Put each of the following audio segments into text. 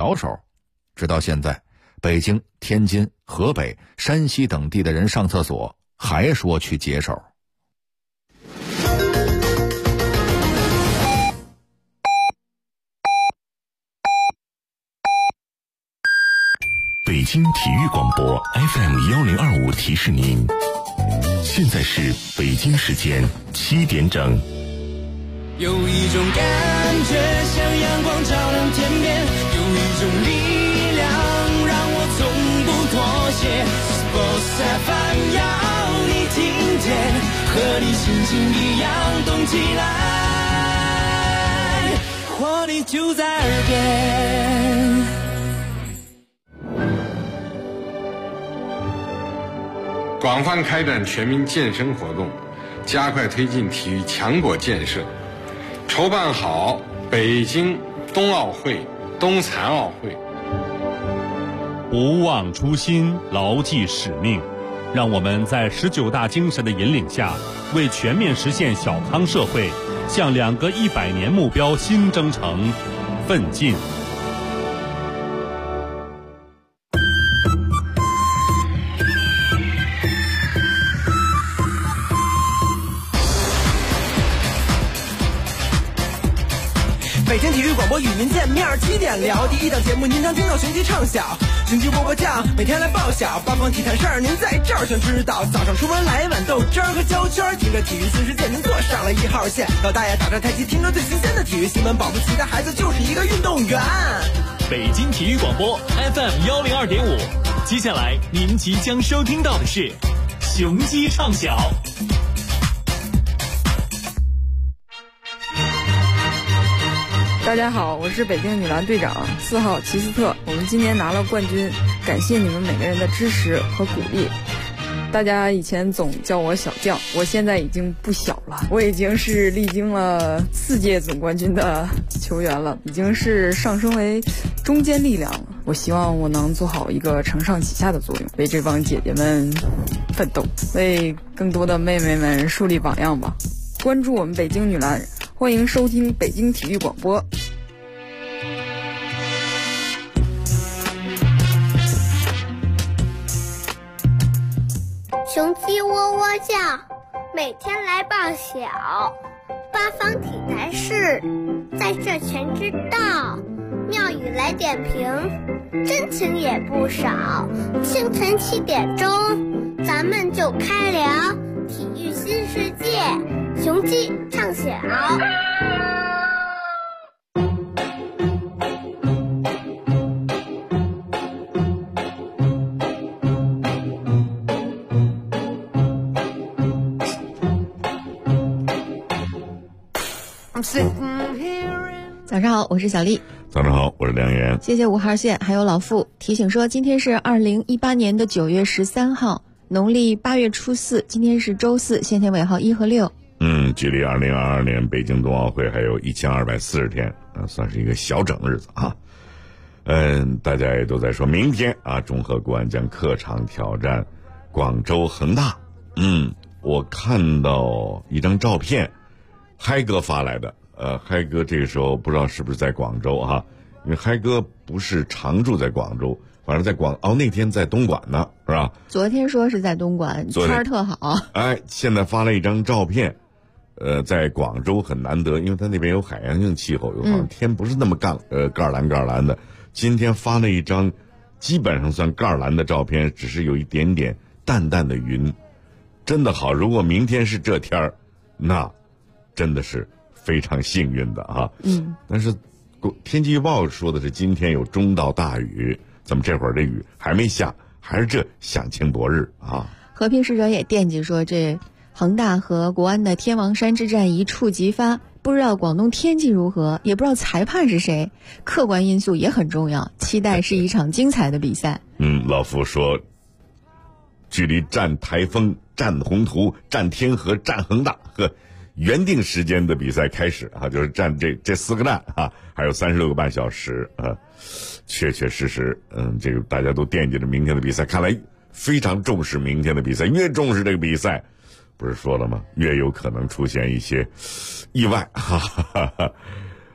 巧手。直到现在，北京、天津、河北、山西等地的人上厕所还说去解手。 北京体育广播 FM1025 提示您，现在是北京时间7点整。 有一种感觉像阳光照亮天边，有一种力量让我从不妥协。Sports FM 要你听见，和你心情一样动起来，活力就在耳边。 广泛开展全民健身活动，加快推进体育强国建设，筹办好北京冬奥会、冬残奥会。 不忘初心，牢记使命，让我们在19大精神的引领下，为全面实现小康社会，向2个100年目标新征程奋进。 北京体育广播与您见面，7点聊第一档节目，您常听到雄鸡唱晓，雄鸡波波酱每天来报晓，八方体坛事儿您在这儿全知道。早上出门来一碗豆汁儿和焦圈，听着体育新世界，您坐上了1号线。老大爷打着太极，听着最新鲜的体育新闻，保不齐的孩子就是一个运动员。 北京体育广播 FM102.5，接下来您即将收听到的是雄鸡唱晓。 大家好，我是北京女篮队长4号齐斯特，我们今年拿了冠军，感谢你们每个人的支持和鼓励。大家以前总叫我小将，我现在已经不小了，我已经是历经了4届总冠军的球员了，已经是上升为中坚力量了。我希望我能做好一个承上启下的作用，为这帮姐姐们奋斗，为更多的妹妹们树立榜样吧。关注我们北京女篮，欢迎收听北京体育广播。 雄鸡喔喔叫，每天来报晓，八方体坛事，在这全知道。妙语来点评，真情也不少。清晨7点钟，咱们就开聊体育新世界，雄鸡唱晓。 早上好，我是小丽。 早上好，我是梁岩。 谢谢5号线还有老傅提醒说，今天是2018年的9月13号，农历8月初4，今天是周四，先天尾号1和6。 距离2022年北京冬奥会还有1240天，算是一个小整日子啊。大家也都在说明天啊，中赫国安将客场挑战广州恒大。我看到一张照片，嗨哥发来的。嗨哥这个时候不知道是不是在广州哈，因为嗨哥不是常住在广州，反正在那天在东莞呢，是吧？ 昨天说是在东莞，天儿特好。 现在发了一张照片，在广州很难得，因为它那边有海洋性气候，好像天不是那么盖蓝的。今天发了一张基本上算盖蓝的照片，只是有一点点淡淡的云，真的好。如果明天是这天儿，那真的是非常幸运的啊。但是天气预报说的是今天有中到大雨，咱们这会儿这雨还没下，还是这响晴博日啊。 和平使者也惦记说，这恒大和国安的天王山之战一触即发，不知道广东天气如何，也不知道裁判是谁，客观因素也很重要，期待是一场精彩的比赛。 老福说，距离战台风、战宏图、战天河、战恒大和原定时间的比赛开始啊，就是战这4个战啊，还有36个半小时啊，确实，这个大家都惦记着明天的比赛，看来非常重视明天的比赛，越重视这个比赛，不是说了吗？越有可能出现一些意外，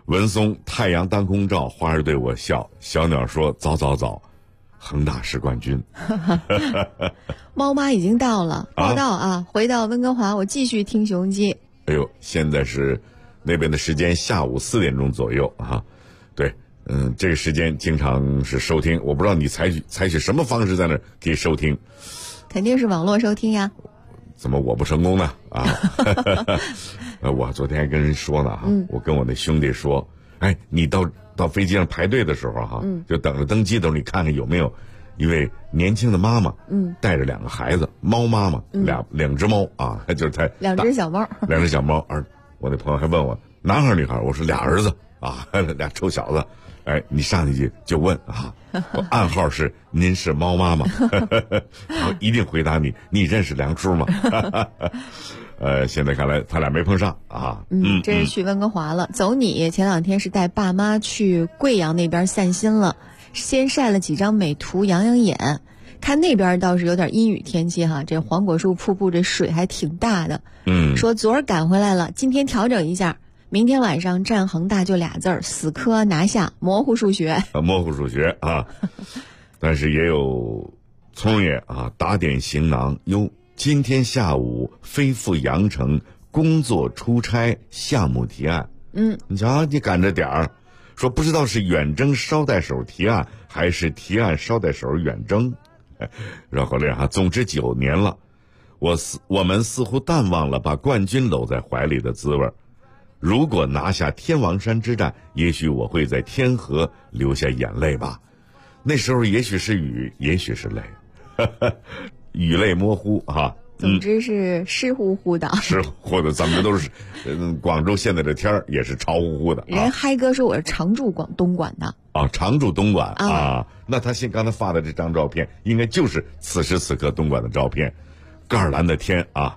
文松太阳当空照，花儿对我笑。小鸟说早早早，恒大是冠军。 猫妈已经到了，报道啊，回到温哥华，我继续听雄鸡。 哎呦，现在是那边的时间下午4点钟左右啊。对，这个时间经常是收听，我不知道你采取什么方式在那可以收听。 肯定是网络收听呀。 怎么我不成功呢？啊，我昨天还跟人说呢哈，我跟我那兄弟说，哎，你到飞机上排队的时候哈，就等着登机的时候，你看看有没有一位年轻的妈妈，带着2个孩子，猫妈妈，两只猫啊，就是他 2只小猫 ，2只小猫。我那朋友还问我男孩女孩，我说俩儿子啊，2臭小子。哎，你上去就问啊，我暗号是您是猫妈妈，我一定回答你认识梁叔吗？现在看来他俩没碰上啊。 这是去温哥华了。走你前2天是带爸妈去贵阳那边散心了，先晒了几张美图养养眼。看那边倒是有点阴雨天气哈，这黄果树瀑布这水还挺大的。说昨儿赶回来了，今天调整一下。明天晚上战恒大就俩字儿，死磕拿下，模糊数学。 模糊数学啊，但是也有聪爷啊，打点行囊哟。今天下午飞赴羊城工作出差项目提案。你瞧你赶着点儿，说不知道是远征捎带手提案，还是提案捎带手远征。绕口令哈，总之9年了，我们似乎淡忘了把冠军搂在怀里的滋味。如果拿下天王山之战，也许我会在天河流下眼泪吧。那时候也许是雨，也许是泪，雨泪模糊啊。 总之是湿乎乎的。 湿乎的，咱们这都是，广州现在的天儿也是潮乎乎的。 人嗨哥说我是常驻东莞的。 啊，常驻东莞啊。那他刚才发的这张照片，应该就是此时此刻东莞的照片。盖尔兰的天啊，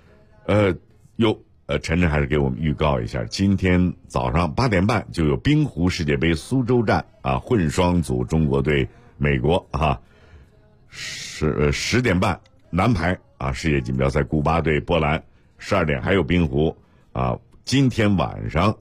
晨晨还是给我们预告一下，今天早上8点半就有冰壶世界杯苏州站啊，混双组中国对美国啊，10点半男排啊世界锦标赛古巴对波兰，12点还有冰壶啊。今天晚上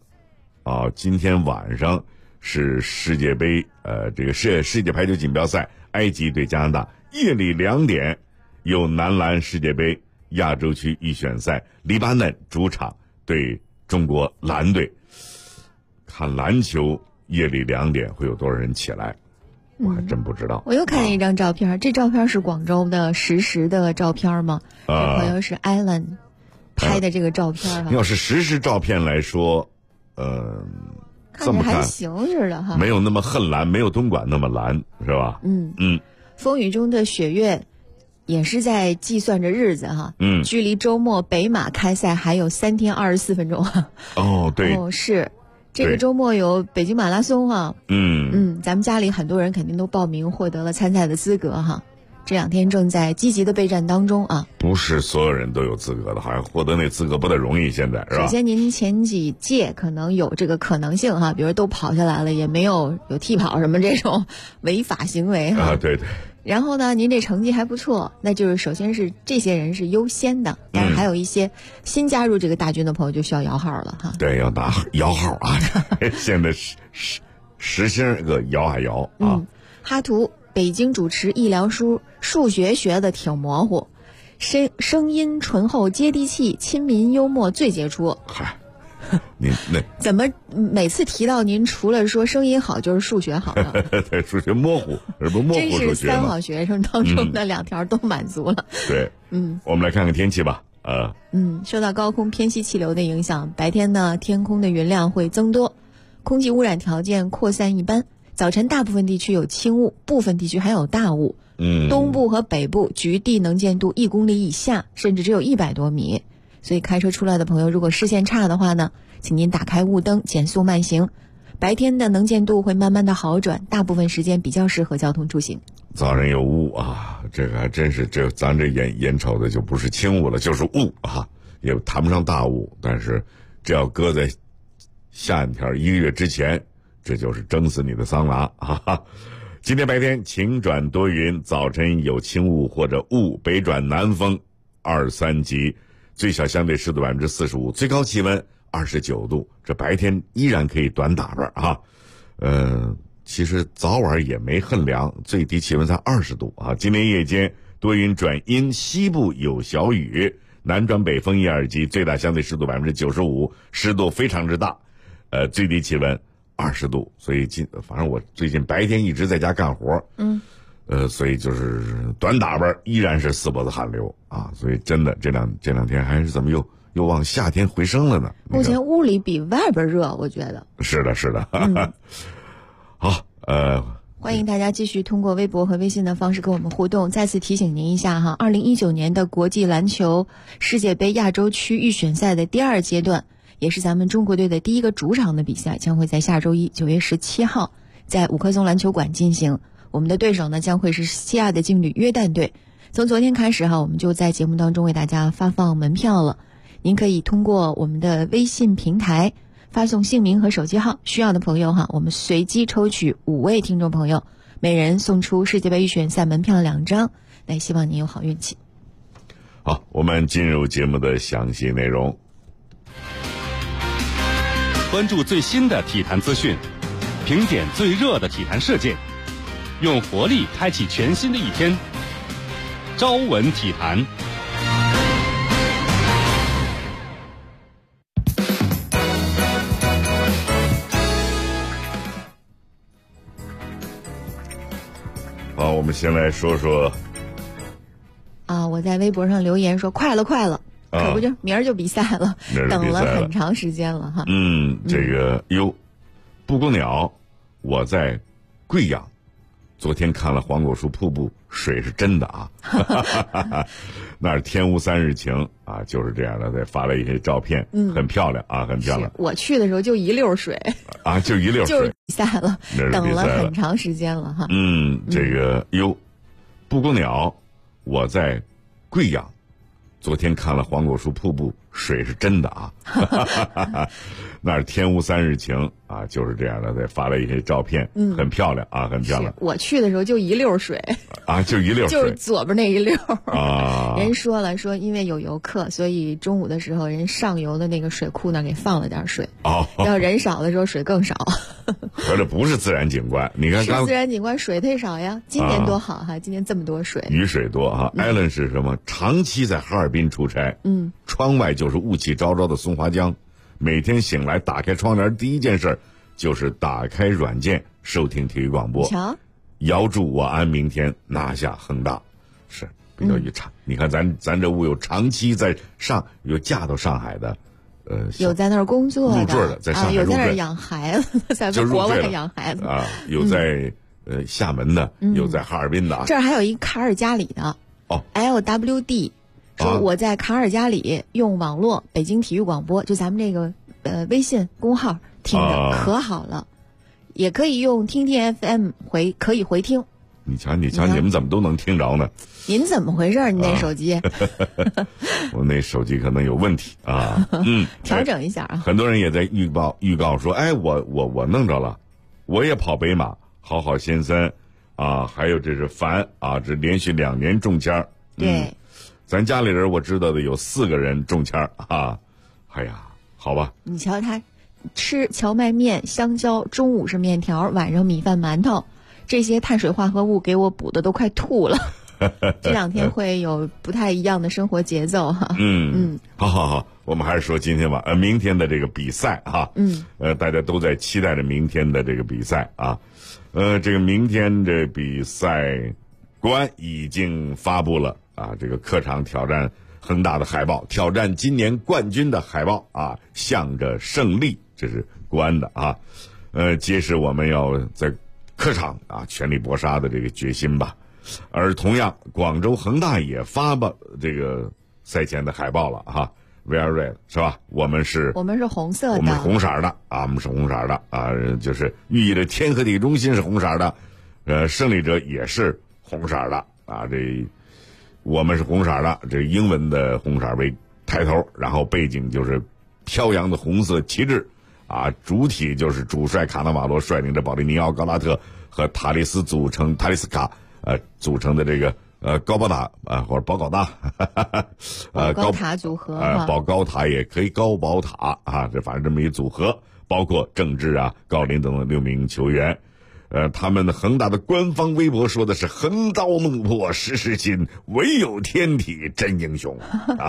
是世界杯这个世界排球锦标赛，埃及对加拿大，夜里2点有男篮世界杯亚洲区预选赛，黎巴嫩主场对中国篮队。看篮球夜里2点会有多少人起来，我还真不知道。 我又看了一张照片，这照片是广州的实时的照片吗？这朋友是 Alan 拍的这个照片哈。 要是实时照片来说， 看着还行似的哈， 没有那么恨蓝，没有东莞那么蓝，是吧？ 风雨中的雪月也是在计算着日子哈，距离周末北马开赛还有3天24分钟。 对， 是这个周末有北京马拉松哈，咱们家里很多人肯定都报名获得了参赛的资格哈，这2天正在积极的备战当中啊。 不是所有人都有资格的，好像获得那资格不太容易，现在是吧？ 首先您前几届可能有这个可能性哈，比如都跑下来了，也没有替跑什么这种违法行为哈。 对。 然后呢，您这成绩还不错，那就是首先是这些人是优先的，但是还有一些新加入这个大军的朋友就需要摇号了哈。 对，要打摇号啊！现在实心个摇啊摇啊。 哈图北京主持医疗书，数学学的挺模糊，声音醇厚接地气，亲民幽默最杰出。 嗨。您那怎么每次提到您，除了说声音好，就是数学好了？ 对，数学模糊，这不模糊数学吗？ 真是3好学生当中的2条都满足了。 对，我们来看看天气吧。 受到高空偏西气流的影响，白天呢天空的云量会增多，空气污染条件扩散一般。早晨大部分地区有轻雾，部分地区还有大雾。东部和北部局地能见度1公里以下，甚至只有100多米。所以开车出来的朋友，如果视线差的话呢，请您打开雾灯，减速慢行。白天的能见度会慢慢的好转，大部分时间比较适合交通出行。 早上有雾啊，这个还真是，咱这眼瞅的就不是轻雾了，就是雾啊，也谈不上大雾。但是这要搁在下雨天1个月之前，这就是蒸死你的桑拿啊！今天白天晴转多云，早晨有轻雾或者雾，北转南风2、3级。最小相对湿度45%，最高气温 29度，这白天依然可以短打扮啊。其实早晚也没很凉，最低气温才20度啊。今天夜间多云转阴，西部有小雨，南转北风1、2级，最大相对湿度95%，湿度非常之大。最低气温20度，所以反正我最近白天一直在家干活，所以就是短打扮依然是四脖子汗流啊。所以真的这两天还是怎么又往夏天回升了呢？ 目前屋里比外边热，我觉得是的，好， 欢迎大家继续通过微博和微信的方式跟我们互动。再次提醒您一下哈，2019年的国际篮球世界杯亚洲区预选赛的第2阶段，也是咱们中国队的第一个主场的比赛，将会在下周一9月17号在五棵松篮球馆进行。我们的对手呢将会是西亚的劲旅约旦队。从昨天开始哈，我们就在节目当中为大家发放门票了。您可以通过我们的微信平台发送姓名和手机号，需要的朋友哈，我们随机抽取5位听众朋友，每人送出世界杯预选赛门票2张。那希望您有好运气。 好，我们进入节目的详细内容。 关注最新的体坛资讯，评点最热的体坛事件，用活力开启全新的一天。朝闻体坛。 好，我们先来说说我在微博上留言说快了，可不就明儿就比赛了，等了很长时间了哈。 这个布谷鸟，我在贵阳，昨天看了黄果树瀑布，水是真的啊，那儿天无3日晴啊，就是这样的。再发了一些照片，很漂亮啊，很漂亮。 我去的时候就一溜水啊，就一溜水， 就是比赛了，等了很长时间了哈。 这个布谷鸟，我在贵阳，昨天看了黄果树瀑布，水是真的啊，那儿天无3日晴啊，就是这样的。再发了一些照片，很漂亮啊，很漂亮。 我去的时候就一溜水啊，就一溜水， 就是左边那一溜啊。 人说因为有游客，所以中午的时候人上游的那个水库那给放了点水，要人少的时候水更少。 合着不是自然景观，你看是自然景观，水忒少呀。今年多好哈，今年这么多水， 雨水多哈。艾伦是什么？长期在哈尔滨出差，窗外就是雾气昭昭的松花江，每天醒来打开窗帘第一件事就是打开软件收听体育广播，遥祝我安明天拿下恒大，是比较一差。你看咱这屋有长期有嫁到上海的， 有在那儿工作的， 入赘的，在上海有在那儿养孩子，在国外养孩子啊，有在厦门的，有在哈尔滨的。 这儿还有一卡尔加里的LWD， 说我在卡尔加里用网络北京体育广播，就咱们这个微信公号听的可好了，也可以用听听 FM 可以回听。 你瞧，你们怎么都能听着呢？ 您怎么回事？你那手机？ 我那手机可能有问题啊。 调整一下啊。 很多人也在预告说，我弄着了，我也跑北马，好好先生啊，还有这是凡啊，这连续2年中签。 对， 咱家里人我知道的有4个人中签啊。哎呀，好吧。 你瞧他吃荞麦面、香蕉，中午是面条，晚上米饭、馒头。这些碳水化合物给我补的都快吐了，这2天会有不太一样的生活节奏哈。 好，我们还是说今天吧，明天的这个比赛哈，大家都在期待着明天的这个比赛啊，这个明天这比赛国安已经发布了啊，这个客场挑战恒大的海报，挑战今年冠军的海报啊，向着胜利，这是国安的啊，揭示我们要在客场啊全力搏杀的这个决心吧。而同样广州恒大也发布这个赛前的海报了哈 ，Very Red 是吧？我们是红色的， 我们是红色的啊，我们是红色的啊，就是寓意着天和体中心是红色的，胜利者也是红色的啊，这我们是红色的，这英文的红色为抬头，然后背景就是飘扬的红色旗帜。啊，主体就是主帅卡纳瓦罗率领着保利尼奥、高拉特和塔利斯卡组成的这个高宝塔啊，或者宝高大， 高塔组合宝高塔也可以，高宝塔啊，这反正这么一组合，包括郑智啊、郜林等等6名球员。他们恒大的官方微博说的是横刀怒破时时新，唯有天体真英雄。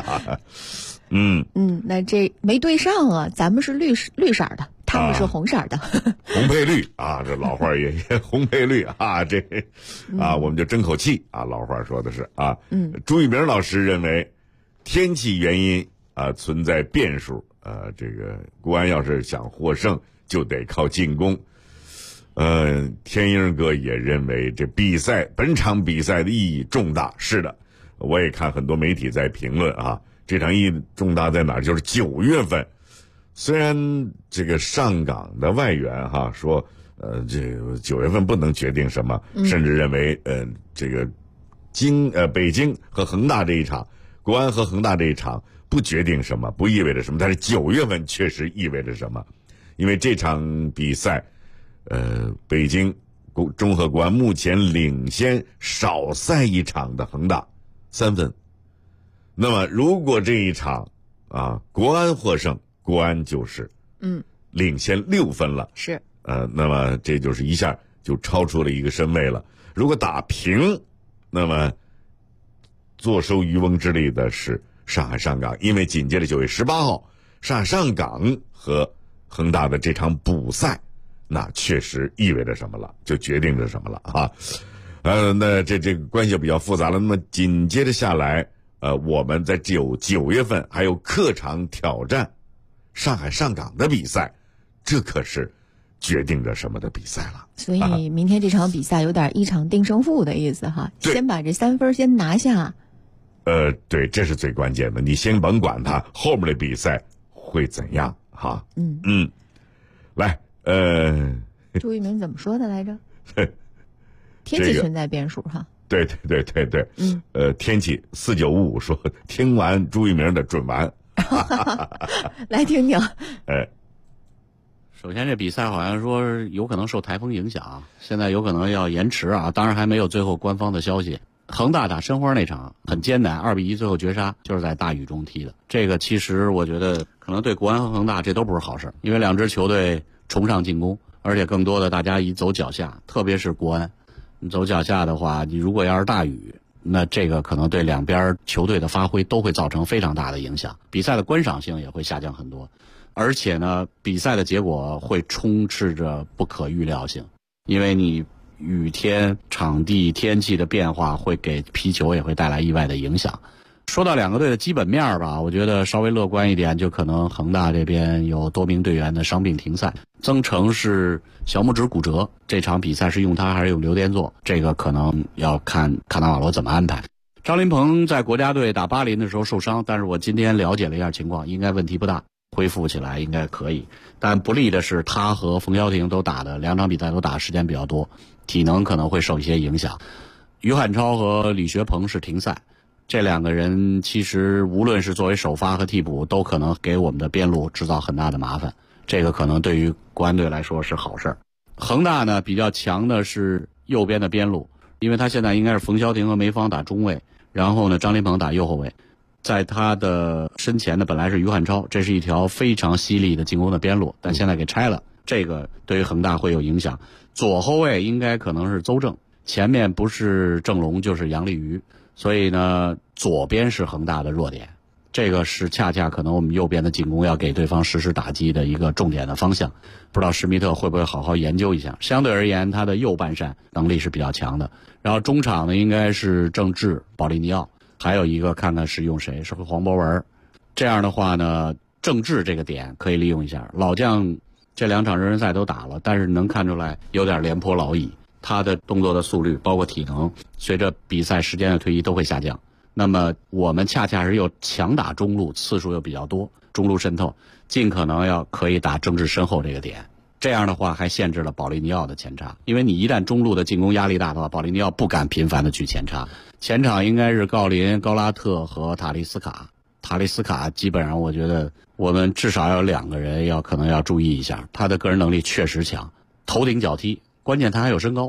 那这没对上啊，咱们是绿色的，他们是红色的， 红配绿啊，这老话也红配绿啊，这我们就争口气啊，老话说的是啊。朱一鸣老师认为，天气原因存在变数这个国安要是想获胜，就得靠进攻。天鹰哥也认为本场比赛的意义重大。是的，我也看很多媒体在评论啊，这场意义重大在哪儿？就是9月份，虽然这个上港的外援说，这个9月份不能决定什么，甚至认为这个北京和恒大这一场，国安和恒大这一场不决定什么，不意味着什么，但是9月份确实意味着什么，因为这场比赛。北京中赫国安目前领先少赛一场的恒大3分。那么如果这一场国安获胜，国安就是领先6分了。 是那么这就是一下就超出了一个身位了。如果打平，那么坐收渔翁之利的是上海上港，因为紧接着9月18号上海上港和恒大的这场补赛，那确实意味着什么了，就决定着什么了啊。那这个关系就比较复杂了。那么紧接着下来，我们在9月份还有客场挑战上海上港的比赛，这可是决定着什么的比赛了。 所以明天这场比赛有点一场定胜负的意思哈，先把这3分先拿下。 对，这是最关键的。你先甭管它后面的比赛会怎样哈。来。 朱一鸣怎么说的来着？天气存在变数哈。 对。天气4955说听完朱一鸣的准完。 来听听。 首先这比赛好像说有可能受台风影响，现在有可能要延迟啊，当然还没有最后官方的消息。恒大打申花那场很艰难，2-1最后绝杀，就是在大雨中踢的。这个其实我觉得可能对国安和恒大这都不是好事，因为两支球队崇尚进攻，而且更多的大家以走脚下，特别是国安，你走脚下的话，你如果要是大雨，那这个可能对两边球队的发挥都会造成非常大的影响，比赛的观赏性也会下降很多，而且呢，比赛的结果会充斥着不可预料性，因为你雨天、场地、天气的变化会给皮球也会带来意外的影响。说到两个队的基本面吧，我觉得稍微乐观一点，就可能恒大这边有多名队员的伤病停赛，曾诚是小拇指骨折，这场比赛是用他还是用刘殿座，这个可能要看卡纳瓦罗怎么安排。张琳芃在国家队打巴林的时候受伤，但是我今天了解了一下情况，应该问题不大，恢复起来应该可以。但不利的是他和冯潇霆都打的2场比赛都打时间比较多，体能可能会受一些影响。于汉超和李学鹏是停赛，这两个人其实无论是作为首发和替补，都可能给我们的边路制造很大的麻烦，这个可能对于国安队来说是好事。恒大呢比较强的是右边的边路，因为他现在应该是冯潇霆和梅芳打中卫，然后呢张琳芃打右后卫，在他的身前的本来是于汉超，这是一条非常犀利的进攻的边路，但现在给拆了，这个对于恒大会有影响。左后卫应该可能是邹正，前面不是郑龙就是杨立瑜，所以呢左边是恒大的弱点，这个是恰恰可能我们右边的进攻要给对方实施打击的一个重点的方向，不知道施密特会不会好好研究一下。相对而言他的右半扇能力是比较强的，然后中场呢应该是郑智、保利尼奥，还有一个看看是用谁，是黄博文。这样的话呢郑智这个点可以利用一下，老将这2场热身赛都打了，但是能看出来有点廉颇老矣，他的动作的速率包括体能随着比赛时间的推移都会下降。那么我们恰恰是又强打中路，次数又比较多，中路渗透尽可能可以打郑智身后这个点，这样的话还限制了保利尼奥的前插，因为你一旦中路的进攻压力大的话，保利尼奥不敢频繁的去前插。前场应该是郜林、高拉特和塔利斯卡，塔利斯卡基本上我觉得我们至少有2个人可能要注意一下，他的个人能力确实强，头顶脚踢，关键他还有身高，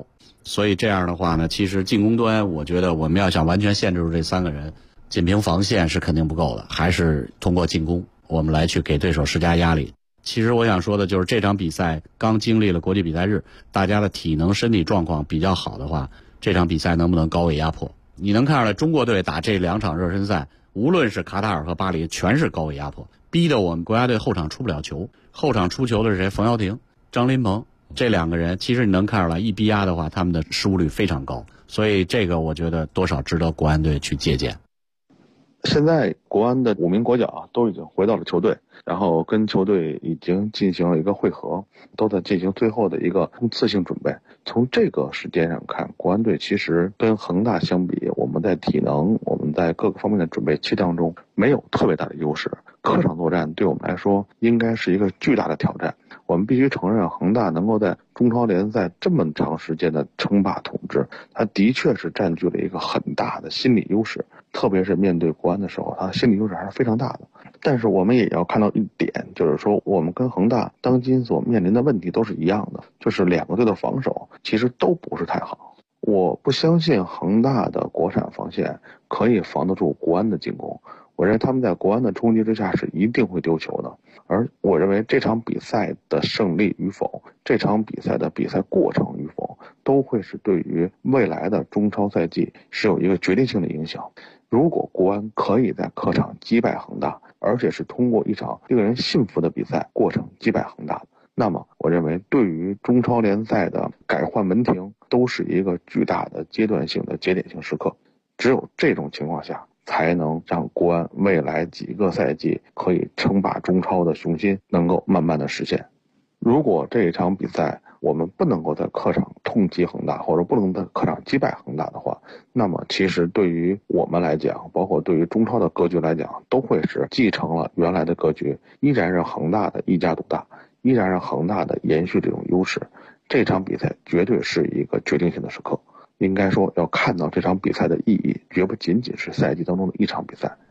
所以这样的话呢，其实进攻端我觉得我们要想完全限制住这3个人，仅凭防线是肯定不够的，还是通过进攻我们来去给对手施加压力。其实我想说的就是这场比赛刚经历了国际比赛日，大家的体能身体状况比较好的话，这场比赛能不能高位压迫？你能看出来中国队打这2场热身赛，无论是卡塔尔和巴黎全是高位压迫，逼得我们国家队后场出不了球。后场出球的是谁？冯潇霆、张琳芃这2个人，其实你能看出来一逼压的话他们的失误率非常高，所以这个我觉得多少值得国安队去借鉴。 现在国安的5名国脚都已经回到了球队，然后跟球队已经进行了一个会合，都在进行最后的一个冲刺性准备。从这个时间上看，国安队其实跟恒大相比，我们在体能，我们在各个方面的准备期当中没有特别大的优势。客场作战对我们来说应该是一个巨大的挑战。我们必须承认，恒大能够在中超联赛这么长时间的称霸统治，它的确是占据了一个很大的心理优势，特别是面对国安的时候，它的心理优势还是非常大的。但是我们也要看到一点，就是说我们跟恒大当今所面临的问题都是一样的，就是2个队的防守其实都不是太好。我不相信恒大的国产防线可以防得住国安的进攻，我认为他们在国安的冲击之下是一定会丢球的。而我认为这场比赛的胜利与否，这场比赛的比赛过程与否，都会是对于未来的中超赛季是有一个决定性的影响。如果国安可以在客场击败恒大，而且是通过一场令人信服的比赛过程击败恒大，那么我认为对于中超联赛的改换门庭都是一个巨大的阶段性的节点性时刻。只有这种情况下，才能让国安未来几个赛季可以称霸中超的雄心能够慢慢的实现。如果这一场比赛我们不能够在客场痛击恒大，或者不能在客场击败恒大的话，那么其实对于我们来讲，包括对于中超的格局来讲，都会是继承了原来的格局，依然是恒大的一家独大，依然是恒大的延续这种优势。这场比赛绝对是一个决定性的时刻，应该说要看到这场比赛的意义，绝不仅仅是赛季当中的一场比赛。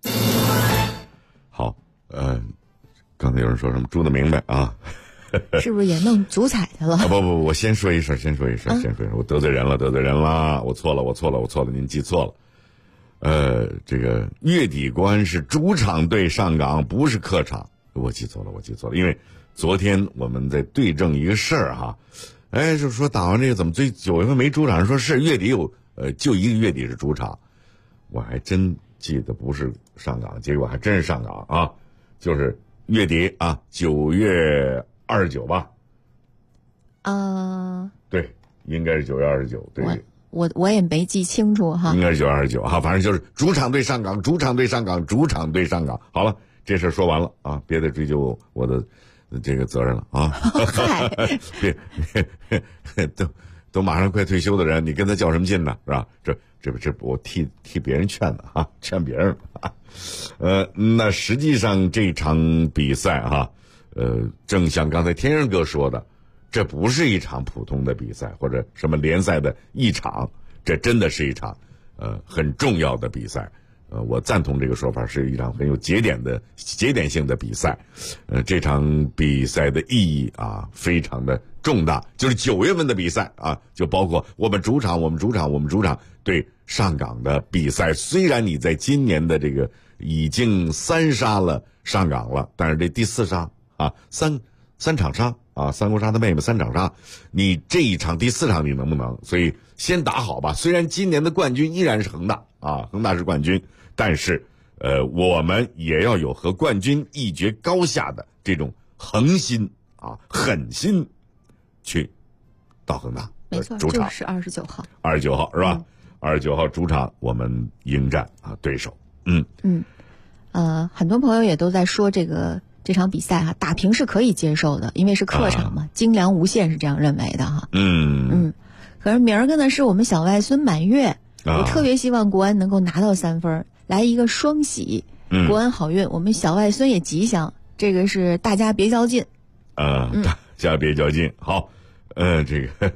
好，刚才有人说什么猪的明白啊？ 是不是也弄足彩去了？ 不，我先说一声，我得罪人了，我错了，您记错了。这个月底国安是主场对上港，不是客场，我记错了，因为昨天我们在对证一个事儿哈，就说打完这个怎么9月份没主场，说是月底有就一个月底是主场，我还真记得不是上港，结果还真是上港啊，就是月底啊，9月29吧。对，应该是9月29，对。 我也没记清楚哈， 应该是9月29哈，反正就是主场对上港。好了，这事说完了啊，别再追究我的这个责任了啊。别都马上快退休的人，你跟他较什么劲呢？是吧？这我替别人劝的啊，劝别人啊。那实际上这场比赛哈，正像刚才天生哥说的，这不是一场普通的比赛或者什么联赛的一场，这真的是一场很重要的比赛。我赞同这个说法，是一场很有节点性的比赛。这场比赛的意义啊非常的重大，就是9月份的比赛啊，就包括我们主场对上港的比赛。虽然你在今年的这个已经3杀了上港了，但是这第4杀啊，三场杀啊，三国杀的妹妹3场杀，你这一场第4场你能不能？所以先打好吧。虽然今年的冠军依然是恒大啊，恒大是冠军，但是我们也要有和冠军一决高下的这种恒心啊、狠心去到恒大。 没错， 主场就是29号。 29号是吧？29号主场我们迎战啊对手。 很多朋友也都在说这场比赛哈，打平是可以接受的，因为是客场嘛，精良无限是这样认为的哈。可是明儿个呢是我们小外孙满月，我特别希望国安能够拿到3分，来一个双喜，国安好运，我们小外孙也吉祥，这个是大家别较劲。 大家别较劲。好，这个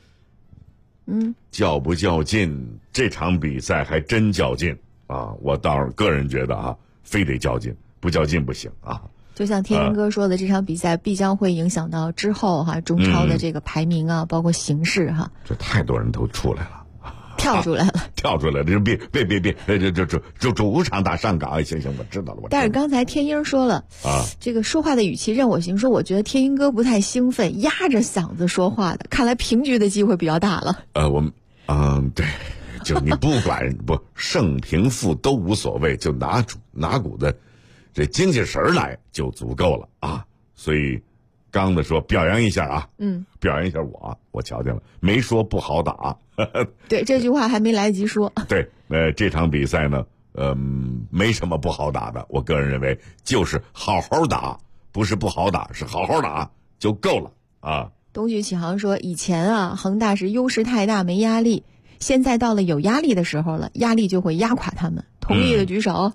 较不较劲，这场比赛还真较劲啊！我倒是个人觉得啊，非得较劲，不较劲不行啊。 就像天云哥说的，这场比赛必将会影响到之后中超的这个排名啊，包括形势这太多人都出来了。 跳出来了， 这别，这主场打上港，行，我知道了。 但是刚才天鹰说了这个说话的语气让我说我觉得天鹰哥不太兴奋，压着嗓子说话的，看来平局的机会比较大了。 对，就你不管胜平负都无所谓，就拿股的这精气神来就足够了啊。所以刚的说表扬一下啊，表扬一下我瞧见了，没说不好打。 对，这句话还没来得及说。 对，这场比赛呢，没什么不好打的，我个人认为就是好好打，不是不好打，是好好打就够了啊。 东旭启航说，以前恒大是优势太大没压力，现在到了有压力的时候了，压力就会压垮他们。同意的举手。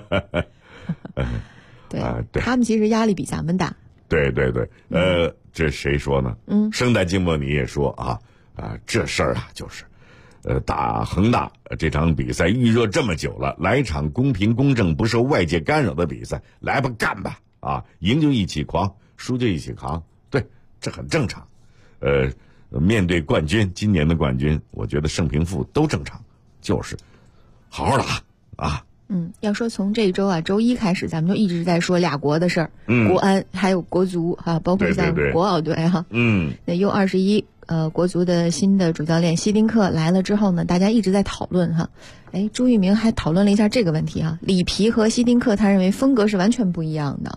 对，他们其实压力比咱们大。 对，这谁说呢？生代静默你也说这事儿就是，打恒大这场比赛预热这么久了，来场公平公正不受外界干扰的比赛，来吧干吧赢就一起狂，输就一起扛，对，这很正常。面对冠军，今年的冠军，我觉得胜平负都正常，就是好好打要说从这一周周一开始，咱们就一直在说俩国的事儿，国安还有国足包括像国奥队那U21国足的新的主教练希丁克来了之后呢，大家一直在讨论朱玉明还讨论了一下这个问题里皮和希丁克他认为风格是完全不一样的。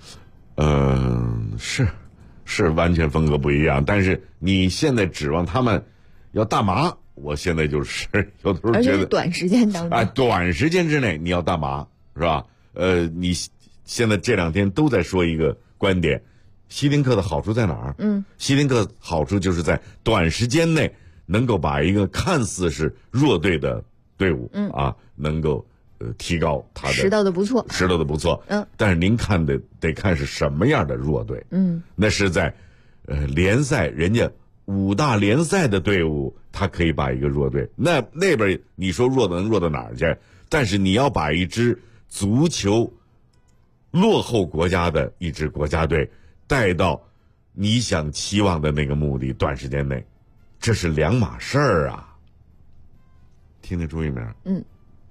是完全风格不一样，但是你现在指望他们要大麻，我现在就是有的时候觉得， 而且是短时间当中短时间之内你要大麻是吧？你现在这两天都在说一个观点，希丁克的好处在哪儿？希丁克好处就是在短时间内能够把一个看似是弱队的队伍能够提高他的拾到的不错， 但是您看得看是什么样的弱队，那是在联赛人家5大联赛的队伍，他可以把一个弱队，那边你说弱能弱到哪儿去？但是你要把一支足球落后国家的一支国家队带到你想期望的那个目的，短时间内，这是两码事儿啊。听听朱一鸣。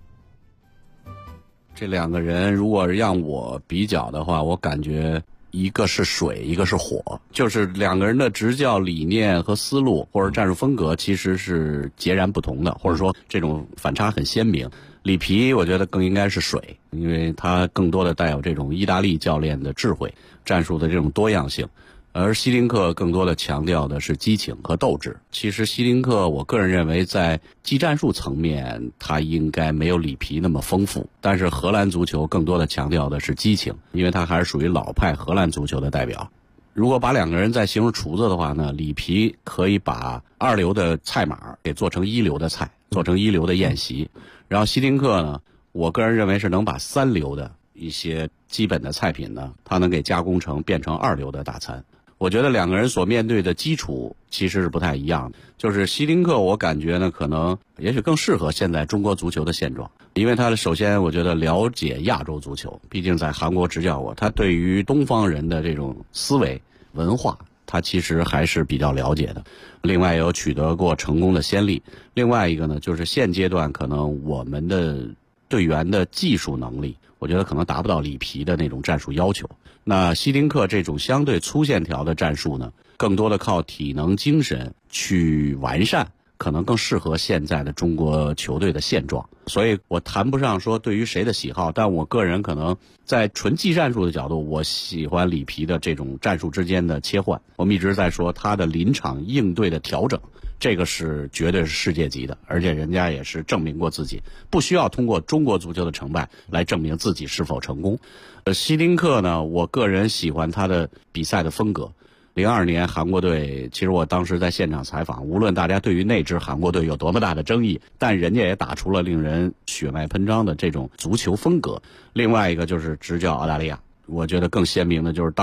这两个人如果让我比较的话，我感觉一个是水，一个是火，就是两个人的执教理念和思路或者战术风格其实是截然不同的，或者说这种反差很鲜明。里皮我觉得更应该是水，因为他更多的带有这种意大利教练的智慧，战术的这种多样性。而希丁克更多的强调的是激情和斗志。其实希丁克我个人认为在技战术层面他应该没有里皮那么丰富，但是荷兰足球更多的强调的是激情，因为他还是属于老派荷兰足球的代表。如果把两个人再形容厨子的话呢，里皮可以把2流的菜码给做成1流的菜，做成1流的宴席，然后希丁克呢，我个人认为是能把3流的一些基本的菜品呢，他能给加工成变成2流的大餐。我觉得两个人所面对的基础其实是不太一样的，就是希丁克我感觉呢，可能也许更适合现在中国足球的现状，因为他首先我觉得了解亚洲足球，毕竟在韩国执教过，他对于东方人的这种思维文化他其实还是比较了解的，另外有取得过成功的先例。另外一个呢，就是现阶段可能我们的队员的技术能力，我觉得可能达不到里皮的那种战术要求。那希丁克这种相对粗线条的战术呢，更多的靠体能精神去完善，可能更适合现在的中国球队的现状。所以我谈不上说对于谁的喜好，但我个人可能在纯技战术的角度，我喜欢里皮的这种战术之间的切换。我们一直在说他的临场应对的调整，这个是绝对是世界级的，而且人家也是证明过自己，不需要通过中国足球的成败来证明自己是否成功。希丁克呢，我个人喜欢他的比赛的风格。02年韩国队，其实我当时在现场采访，无论大家对于那支韩国队有多么大的争议，但人家也打出了令人血脉喷张的这种足球风格。另外一个就是执教澳大利亚，我觉得更鲜明的就是当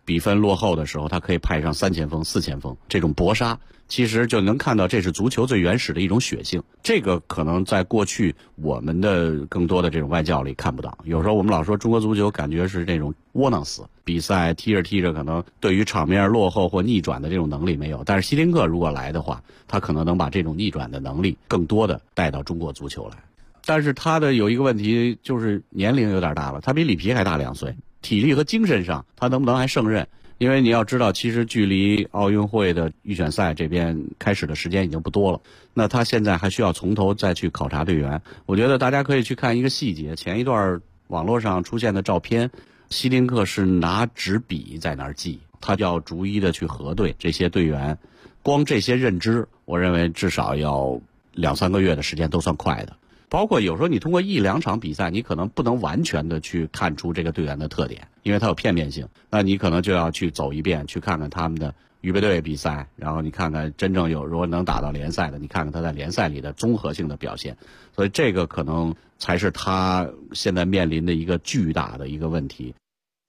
比分落后的时候，他可以派上3前锋、4前锋，这种搏杀其实就能看到这是足球最原始的一种血性。这个可能在过去我们的更多的这种外教里看不到。有时候我们老说中国足球感觉是这种窝囊死，比赛踢着踢着可能对于场面落后或逆转的这种能力没有，但是希林克如果来的话，他可能能把这种逆转的能力更多的带到中国足球来。但是他的有一个问题就是年龄有点大了，他比里皮还大2岁，体力和精神上他能不能还胜任？因为你要知道，其实距离奥运会的预选赛这边开始的时间已经不多了，那他现在还需要从头再去考察队员。我觉得大家可以去看一个细节，前一段网络上出现的照片，希林克是拿纸笔在那儿记，他要逐一的去核对这些队员，光这些认知，我认为至少要2-3个月的时间都算快的。包括有时候你通过1-2场比赛，你可能不能完全的去看出这个队员的特点，因为它有片面性。那你可能就要去走一遍，去看看他们的预备队比赛，然后你看看真正如果能打到联赛的，你看看他在联赛里的综合性的表现。所以这个可能才是他现在面临的一个巨大的一个问题。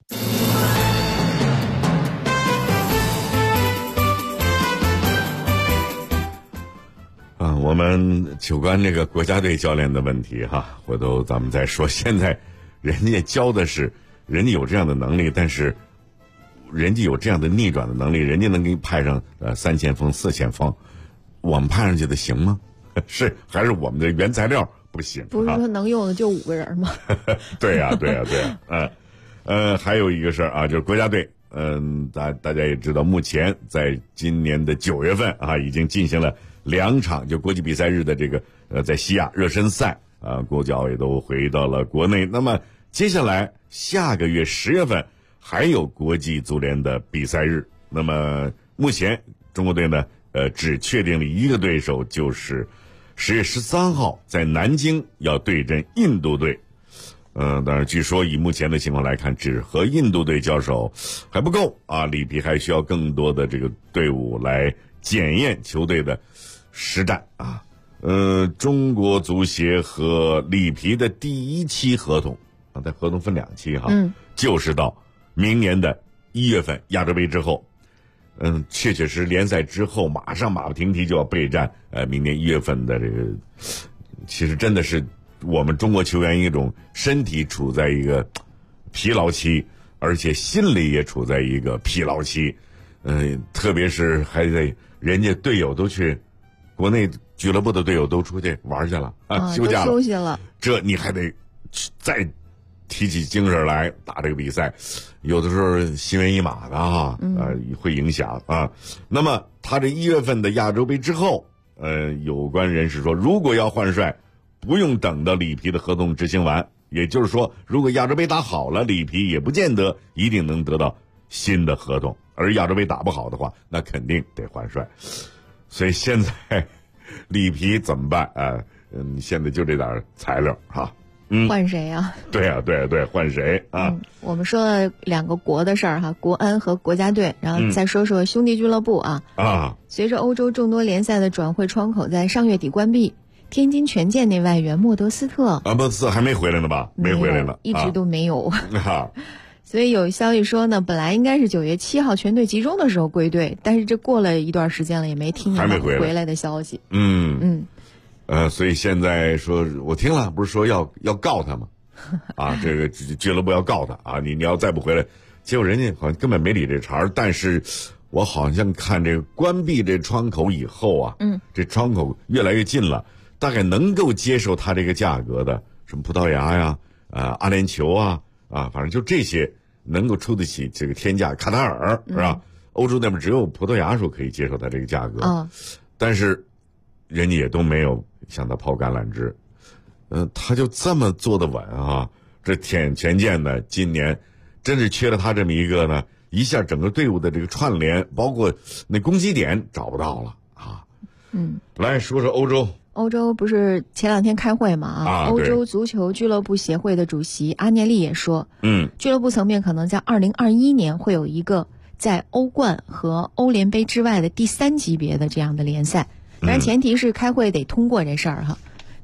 我们有关这个国家队教练的问题哈，回头咱们再说。现在人家教的是人家有这样的能力，但是人家有这样的逆转的能力，人家能给你派上3前锋、4前锋，我们派上去的行吗？是还是我们的原材料不行？ 不是说能用的就5个人吗？ 对呀，还有一个事儿啊，就是国家队。大家也知道，目前在今年的9月份啊，已经进行了2场就国际比赛日的这个在西亚热身赛啊，国脚也都回到了国内。那么接下来下个月10月份还有国际足联的比赛日。那么目前中国队呢，只确定了一个对手，就是10月13号在南京要对阵印度队。当然，据说以目前的情况来看，只和印度队交手还不够啊，里皮还需要更多的这个队伍来检验球队的实战啊。中国足协和里皮的第1期合同啊，在合同分2期哈，就是到明年的1月份亚洲杯之后，确确实联赛之后马上马不停蹄就要备战明年1月份的这个，其实真的是我们中国球员一种身体处在一个疲劳期，而且心里也处在一个疲劳期，特别是还得人家队友都去国内俱乐部的队友都出去玩去了啊，休假了， 休息了， 这你还得再提起精神来打这个比赛，有的时候心猿意马的哈，会影响啊。那么他这1月份的亚洲杯之后，有关人士说，如果要换帅，不用等到里皮的合同执行完，也就是说，如果亚洲杯打好了，里皮也不见得一定能得到新的合同，而亚洲杯打不好的话，那肯定得换帅。所以现在里皮怎么办啊？现在就这点材料哈。 换谁啊？ 对，换谁啊？ 我们说了2个国的事儿哈，国安和国家队，然后再说说兄弟俱乐部啊。随着欧洲众多联赛的转会窗口在上月底关闭，天津权健那外援莫德斯特还没回来呢吧？没回来呢， 一直都没有。所以有消息说呢，本来应该是9月7号全队集中的时候归队，但是这过了一段时间了，也没听见回来的消息。 所以现在说，我听了不是说要告他吗？啊，这个俱乐部要告他啊！你要再不回来，结果人家好像根本没理这茬。但是我好像看这个关闭这窗口以后啊，这窗口越来越近了，大概能够接受他这个价格的，什么葡萄牙呀、阿联酋啊，反正就这些能够出得起这个天价。卡塔尔是吧？欧洲那边只有葡萄牙说可以接受他这个价格，但是人家也都没有向他抛橄榄枝。他就这么做的稳啊！这权健呢，今年真是缺了他这么一个呢，一下整个队伍的这个串联，包括那攻击点找不到了啊。来说说欧洲。 欧洲不是前2天开会嘛欧洲足球俱乐部协会的主席阿涅利也说，俱乐部层面可能在2021年会有一个在欧冠和欧联杯之外的第3级别的这样的联赛，当然前提是开会得通过这事儿哈。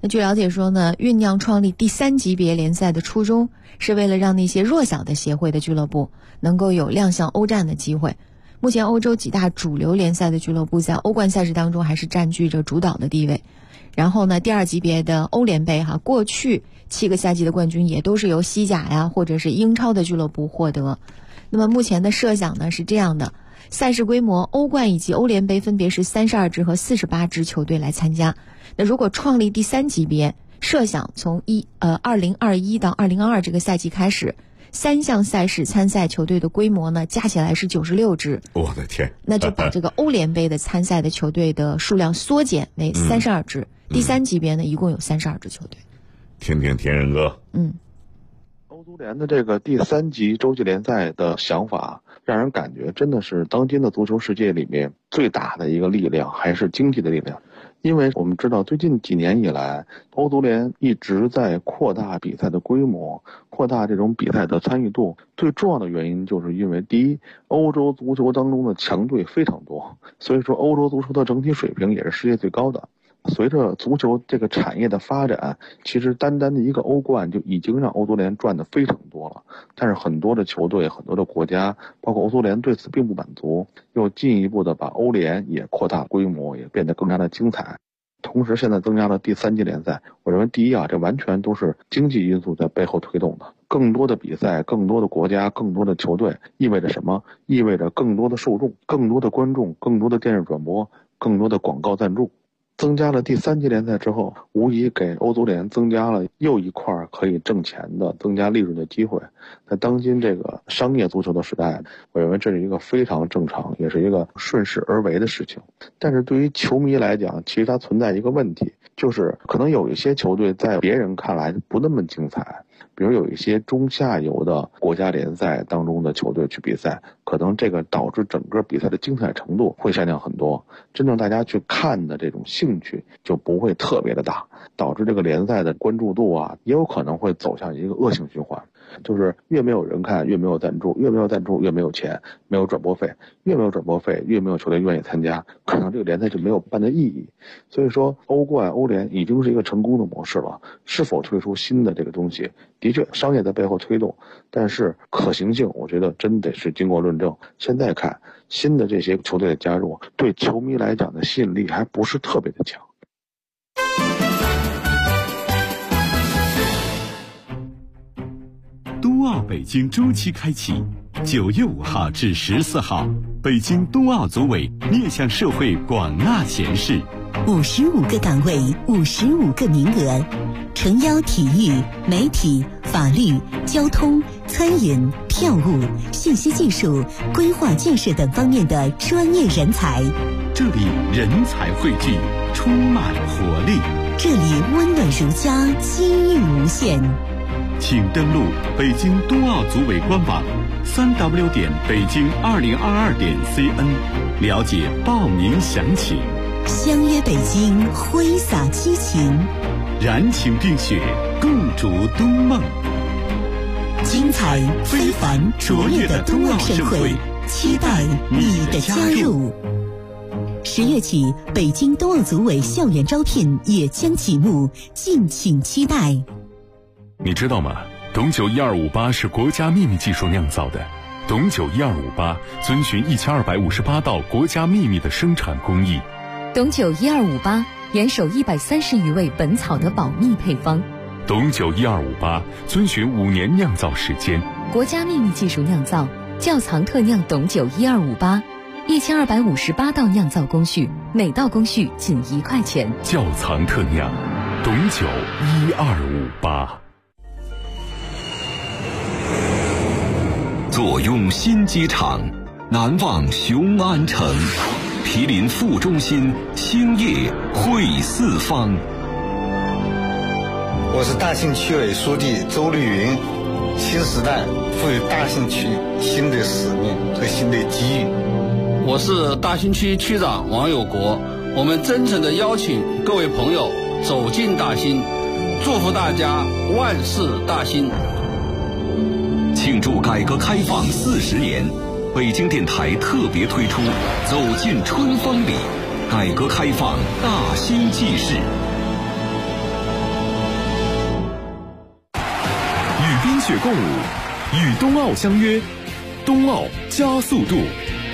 那据了解说呢，酝酿创立第3级别联赛的初衷是为了让那些弱小的协会的俱乐部能够有亮相欧战的机会。目前欧洲几大主流联赛的俱乐部在欧冠赛事当中还是占据着主导的地位。然后呢，第2级别的欧联杯过去7个赛季的冠军也都是由西甲呀或者是英超的俱乐部获得。那么目前的设想呢是这样的，赛事规模欧冠以及欧联杯分别是32支和48支球队来参加。那如果创立第3级别，设想从2021到2022这个赛季开始，3项赛事参赛球队的规模呢加起来是96支。 我的天！ 那就把这个欧联杯的参赛的球队的数量缩减为32支。第3级别呢一共有32支球队。 听听田仁哥。 欧足联的这个第3级洲际联赛的想法，让人感觉真的是当今的足球世界里面最大的一个力量，还是经济的力量。因为我们知道最近几年以来，欧足联一直在扩大比赛的规模，扩大这种比赛的参与度。最重要的原因就是因为第一，欧洲足球当中的强队非常多，所以说欧洲足球的整体水平也是世界最高的。随着足球这个产业的发展，其实单单的一个欧冠就已经让欧足联赚得非常多了。但是很多的球队、很多的国家，包括欧足联对此并不满足，又进一步的把欧联也扩大规模，也变得更加的精彩。同时现在增加了第3级联赛，我认为第一这完全都是经济因素在背后推动的。更多的比赛，更多的国家，更多的球队，意味着什么？意味着更多的受众，更多的观众，更多的电视转播，更多的广告赞助。增加了第3级联赛之后，无疑给欧足联增加了又一块可以挣钱的、增加利润的机会。在当今这个商业足球的时代，我认为这是一个非常正常，也是一个顺势而为的事情。但是对于球迷来讲，其实它存在一个问题，就是可能有一些球队在别人看来不那么精彩，比如有一些中下游的国家联赛当中的球队去比赛，可能这个导致整个比赛的精彩程度会下降很多，真正大家去看的这种兴趣就不会特别的大，导致这个联赛的关注度也有可能会走向一个恶性循环，就是越没有人看，越没有赞助，越没有赞助越没有钱，没有转播费，越没有转播费越没有球队愿意参加，可能这个联赛就没有办的意义。所以说欧冠、欧联已经是一个成功的模式了，是否推出新的这个东西，的确商业在背后推动，但是可行性我觉得真得是经过论证。现在看新的这些球队的加入，对球迷来讲的吸引力还不是特别的强。 冬奥北京周期开启，9月5号至14号，北京冬奥组委面向社会广纳贤士 ，55个岗位，55个名额，诚邀体育、媒体、法律、交通、餐饮、票务、信息技术、规划建设等方面的专业人才。 这里人才汇聚，充满活力。 这里温暖如家，机遇无限。 请登录北京冬奥组委官网3w.北京2022.cn 了解报名详情。 相约北京，挥洒激情， 燃情并雪，共筑冬梦。 精彩非凡卓越的冬奥盛会，期待你的加入。10月起，北京冬奥组委校园招聘也将启幕，敬请期待。 你知道吗？董酒1258是国家秘密技术酿造的。董酒1258遵循1258道国家秘密的生产工艺。 董酒1258严守130余味本草的保密配方。 董酒1258遵循5年酿造时间， 国家秘密技术酿造，窖藏特酿董酒1258，1258道酿造工序，每道工序仅1块钱。 窖藏特酿，董酒1258。 坐拥新机场，难忘雄安城，毗邻副中心，兴业汇四方。 我是大兴区委书记周绿云。新时代赋予大兴区新的使命和新的机遇。 我是大兴区区长王有国。我们真诚地邀请各位朋友走进大兴，祝福大家万事大兴。 庆祝改革开放40年，北京电台特别推出走进春风里改革开放大兴纪事。 雪共舞，与冬奥相约，冬奥加速度。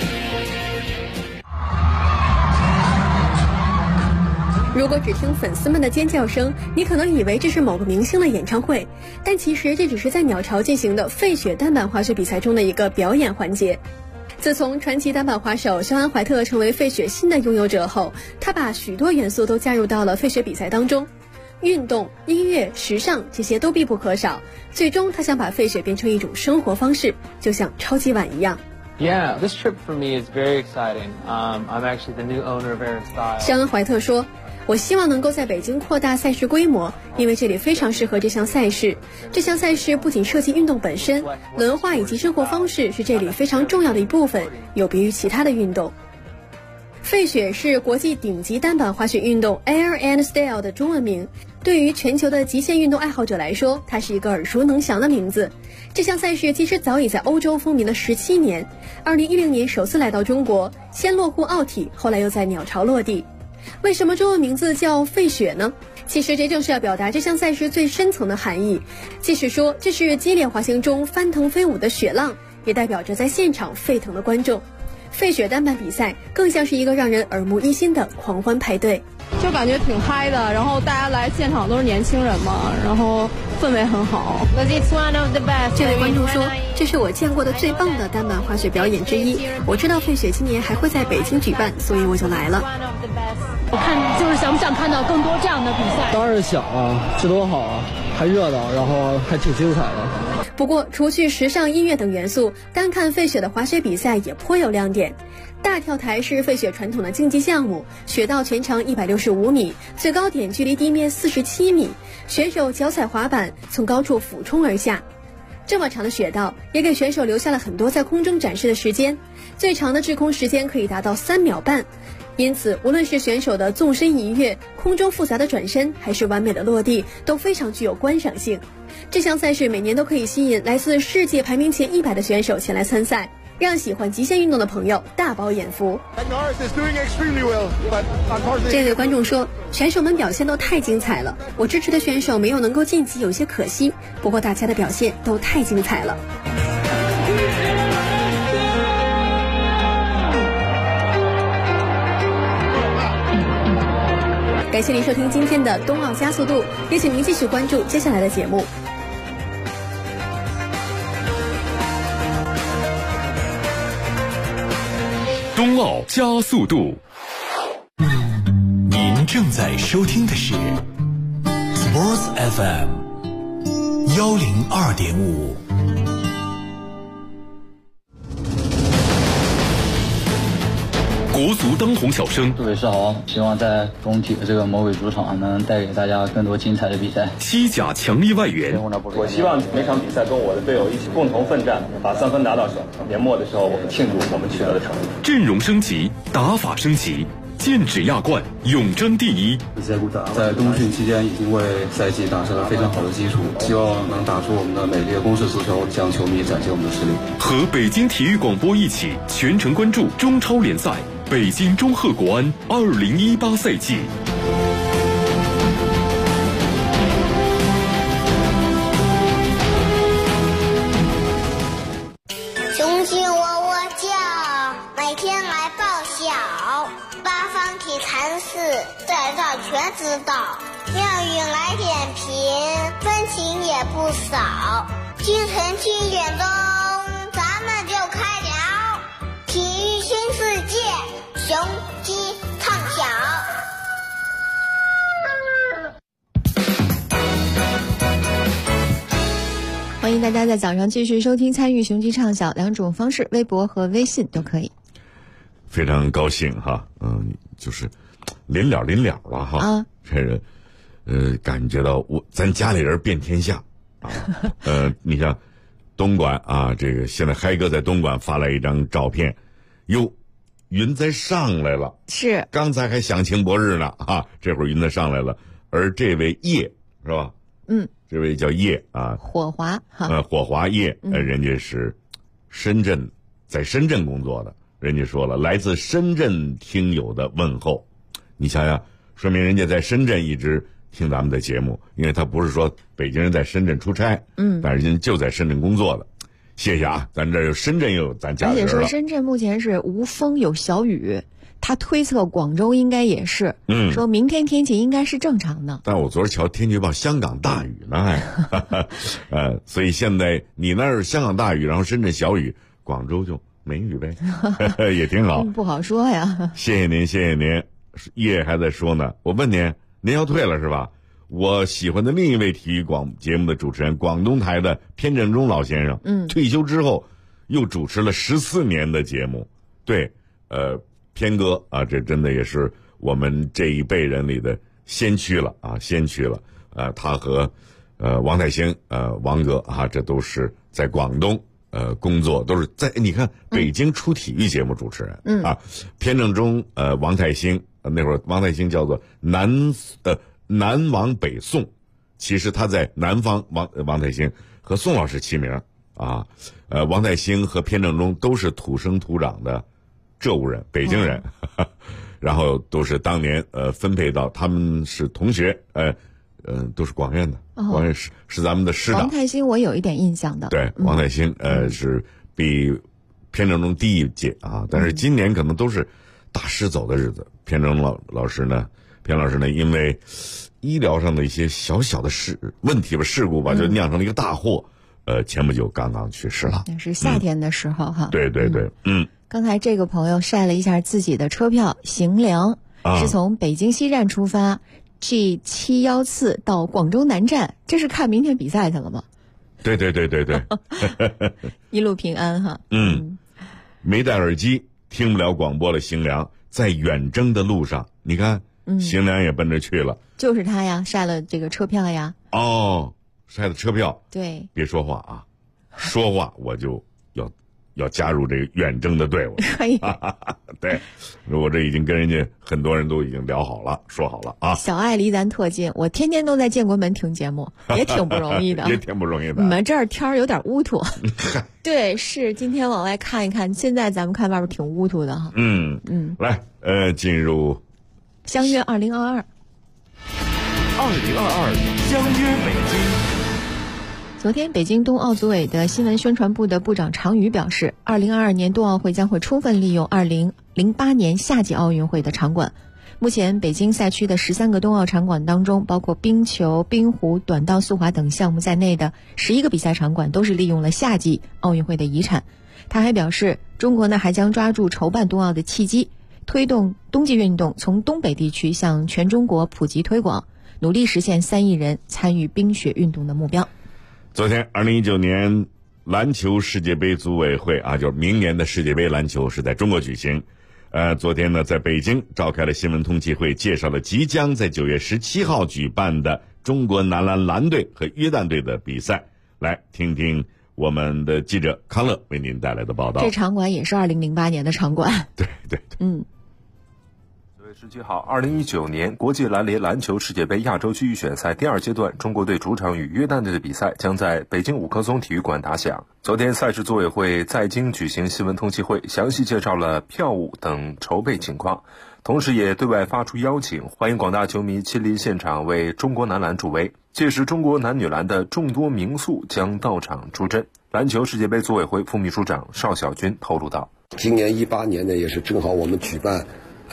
如果只听粉丝们的尖叫声，你可能以为这是某个明星的演唱会，但其实这只是在鸟巢进行的费雪单板滑雪比赛中的一个表演环节。自从传奇单板滑手肖恩·怀特成为费雪新的拥有者后，他把许多元素都加入到了费雪比赛当中，运动、音乐、时尚这些都必不可少。最终他想把费雪变成一种生活方式，就像超级碗一样。 Yeah, this trip for me is very exciting. I'm actually the new owner of Air Style. 肖恩·怀特说，我希望能够在北京扩大赛事规模，因为这里非常适合这项赛事。这项赛事不仅涉及运动本身，文化以及生活方式是这里非常重要的一部分，有别于其他的运动。费雪是国际顶级单板滑雪运动 Air and Style 的中文名，对于全球的极限运动爱好者来说，它是一个耳熟能详的名字。这项赛事其实早已在欧洲风靡了17年，2010年首次来到中国，先落户奥体，后来又在鸟巢落地。为什么中文名字叫费雪呢？其实这正是要表达这项赛事最深层的含义。即使说这是激烈滑行中翻腾飞舞的雪浪，也代表着在现场沸腾的观众。费雪单板比赛更像是一个让人耳目一新的狂欢派对， 就感觉挺嗨的，然后大家来现场都是年轻人嘛，然后氛围很好。 这位观众说，这是我见过的最棒的单板滑雪表演之一。我知道费雪今年还会在北京举办，所以我就来了。 我看就是想不想看到更多这样的比赛？ 当然想啊，这多好啊，还热闹，然后还挺精彩的。 不过除去时尚、音乐等元素，单看费雪的滑雪比赛也颇有亮点。大跳台是费雪传统的竞技项目，雪道全长165米，最高点距离地面47米，选手脚踩滑板从高处俯冲而下。这么长的雪道也给选手留下了很多在空中展示的时间，最长的滞空时间可以达到3秒半。因此无论是选手的纵身一跃、空中复杂的转身，还是完美的落地，都非常具有观赏性。这项赛事每年都可以吸引来自世界排名前100的选手前来参赛，让喜欢极限运动的朋友大饱眼福。这位观众说，选手们表现都太精彩了，我支持的选手没有能够晋级有些可惜，不过大家的表现都太精彩了。感谢您收听今天的冬奥加速度，也请您继续关注接下来的节目。 冬奥加速度。 您正在收听的是 Sports FM 102.5。 国足当红小生， 杜伟是好，希望在中体的这个魔鬼主场能带给大家更多精彩的比赛。 西甲强力外援， 我希望每场比赛跟我的队友一起共同奋战，把3分拿到手。年末的时候，我们庆祝我们取得的成绩。 阵容升级，打法升级，剑指亚冠，永争第一。 在冬训期间已经为赛季打下了非常好的基础，希望能打出我们的美丽的攻势足球，向球迷展现我们的实力。 和北京体育广播一起全程关注中超联赛。北京中赫国安2018赛季。 雄鸡喔喔叫，每天来报晓，八方体坛事，在这全知道。妙语来点评，分情也不少。清晨7点钟，咱们就开聊体育新世界。雄鸡唱响。 欢迎大家在早上继续收听参与雄鸡唱响2种方式，微博和微信都可以。 非常高兴哈，就是临了了哈，啊，这人感觉到咱家里人遍天下啊，你像东莞啊，这个现在嗨哥在东莞发来一张照片，哟。云彩上来了， 是刚才还响晴博日呢啊，这会儿云彩上来了。而这位叶是吧？这位叫叶啊， 火华哈， 火华叶，人家是在深圳工作的，人家说了，来自深圳听友的问候。你想想，说明人家在深圳一直听咱们的节目，因为他不是说北京人在深圳出差，但是人就在深圳工作的。谢谢啊，咱这有深圳又有咱家人了。 而且说深圳目前是无风有小雨，他推测广州应该也是，说明天天气应该是正常的。 但我昨儿瞧天气预报，香港大雨呢，还，所以现在你那儿香港大雨，然后深圳小雨，广州就没雨呗，也挺好。 不好说呀。 谢谢您，谢谢您。叶还在说呢，我问您，您要退了是吧？我喜欢的另一位体育节目的主持人，广东台的偏正中老先生，退休之后又主持了14年的节目。对，偏哥啊，这真的也是我们这一辈人里的先驱了啊，先驱了。他和王太兴王哥啊，这都是在广东工作，都是在你看北京出体育节目主持人啊，偏正中王太兴那会儿王太兴叫做南王北宋，其实他在南方，王太兴和宋老师齐名啊。王太兴和偏正中都是土生土长的浙吴人，北京人，然后都是当年分配到，他们是同学，都是广院的，广院是咱们的师长。 王太兴我有一点印象的， 对，王太兴是比偏正中低一届啊，但是今年可能都是大师走的日子。偏正老师呢，因为医疗上的一些小小的问题吧，事故吧，就酿成了一个大祸。前不久刚刚去世了， 是夏天的时候哈。 对对对， 刚才这个朋友晒了一下自己的车票，行梁是从北京西站出发，G714到广州南站，这是看明天比赛去了吗？ 对对对对对， 一路平安哈。 没戴耳机，听不了广播的行梁，在远征的路上，你看，行梁也奔着去了。 就是他呀，晒了这个车票呀。 晒的车票。 对， 别说话啊，说话我就要加入这个远征的队伍。对，我这已经跟人家很多人都已经聊好了，说好了啊。 小爱离咱特近，我天天都在建国门听节目，也挺不容易的。 也挺不容易的。 你们这儿天儿有点乌土。对，是今天往外看一看，现在咱们看外边挺乌土的哈。 来，进入相约2022。 相约北京。 昨天，北京冬奥组委的新闻宣传部的部长常宇表示，2022年冬奥会将会充分利用2008年夏季奥运会的场馆。目前，北京赛区的13个冬奥场馆当中，包括冰球、冰壶、短道速滑等项目在内的11个比赛场馆都是利用了夏季奥运会的遗产。他还表示，中国呢还将抓住筹办冬奥的契机，推动冬季运动从东北地区向全中国普及推广，努力实现3亿人参与冰雪运动的目标。 昨天2019年篮球世界杯组委会啊，就是明年的世界杯篮球是在中国举行。昨天呢，在北京召开了新闻通气会，介绍了即将在9月17号举办的中国男篮蓝队和约旦队的比赛。来听听我们的记者康乐为您带来的报道。 这场馆也是2008年的场馆。 对对对。 9月17号，2019年国际篮联篮球世界杯亚洲区预选赛第2阶段，中国队主场与约旦队的比赛将在北京五棵松体育馆打响。昨天，赛事组委会在京举行新闻通气会，详细介绍了票务等筹备情况，同时也对外发出邀请，欢迎广大球迷亲临现场为中国男篮助威。届时，中国男女篮的众多名宿将到场助阵。篮球世界杯组委会副秘书长邵小军透露道：“ 今年18年呢，也是正好我们举办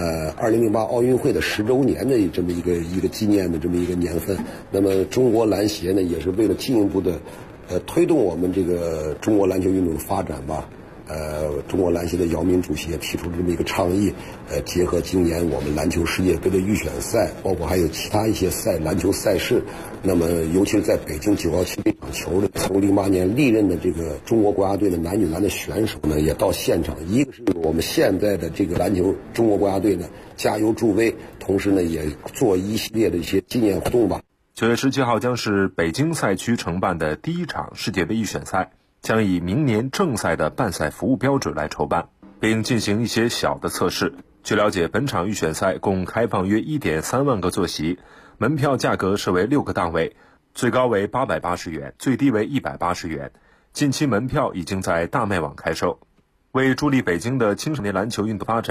2008奥运会的10周年的这么一个纪念的这么一个年份。那么中国篮协呢，也是为了进一步的推动我们这个中国篮球运动的发展吧。中国篮协的姚明主席也提出了这么一个倡议，结合今年我们篮球世界杯的预选赛，包括还有其他一些篮球赛事，那么尤其是在北京9号7场球的，从08年历任的这个中国国家队的男女篮的选手呢，也到现场，一个是我们现在的这个篮球中国国家队呢加油助威，同时呢也做一系列的一些纪念活动吧。 9月17号将是北京赛区承办的第1场世界杯预选赛，将以明年正赛的办赛服务标准来筹办，并进行一些小的测试。据了解，本场预选赛共开放约 1.3 万个座席，门票价格设为6个档位，最高为880元，最低为180元。近期门票已经在大麦网开售。为助力北京的青少年篮球运动发展，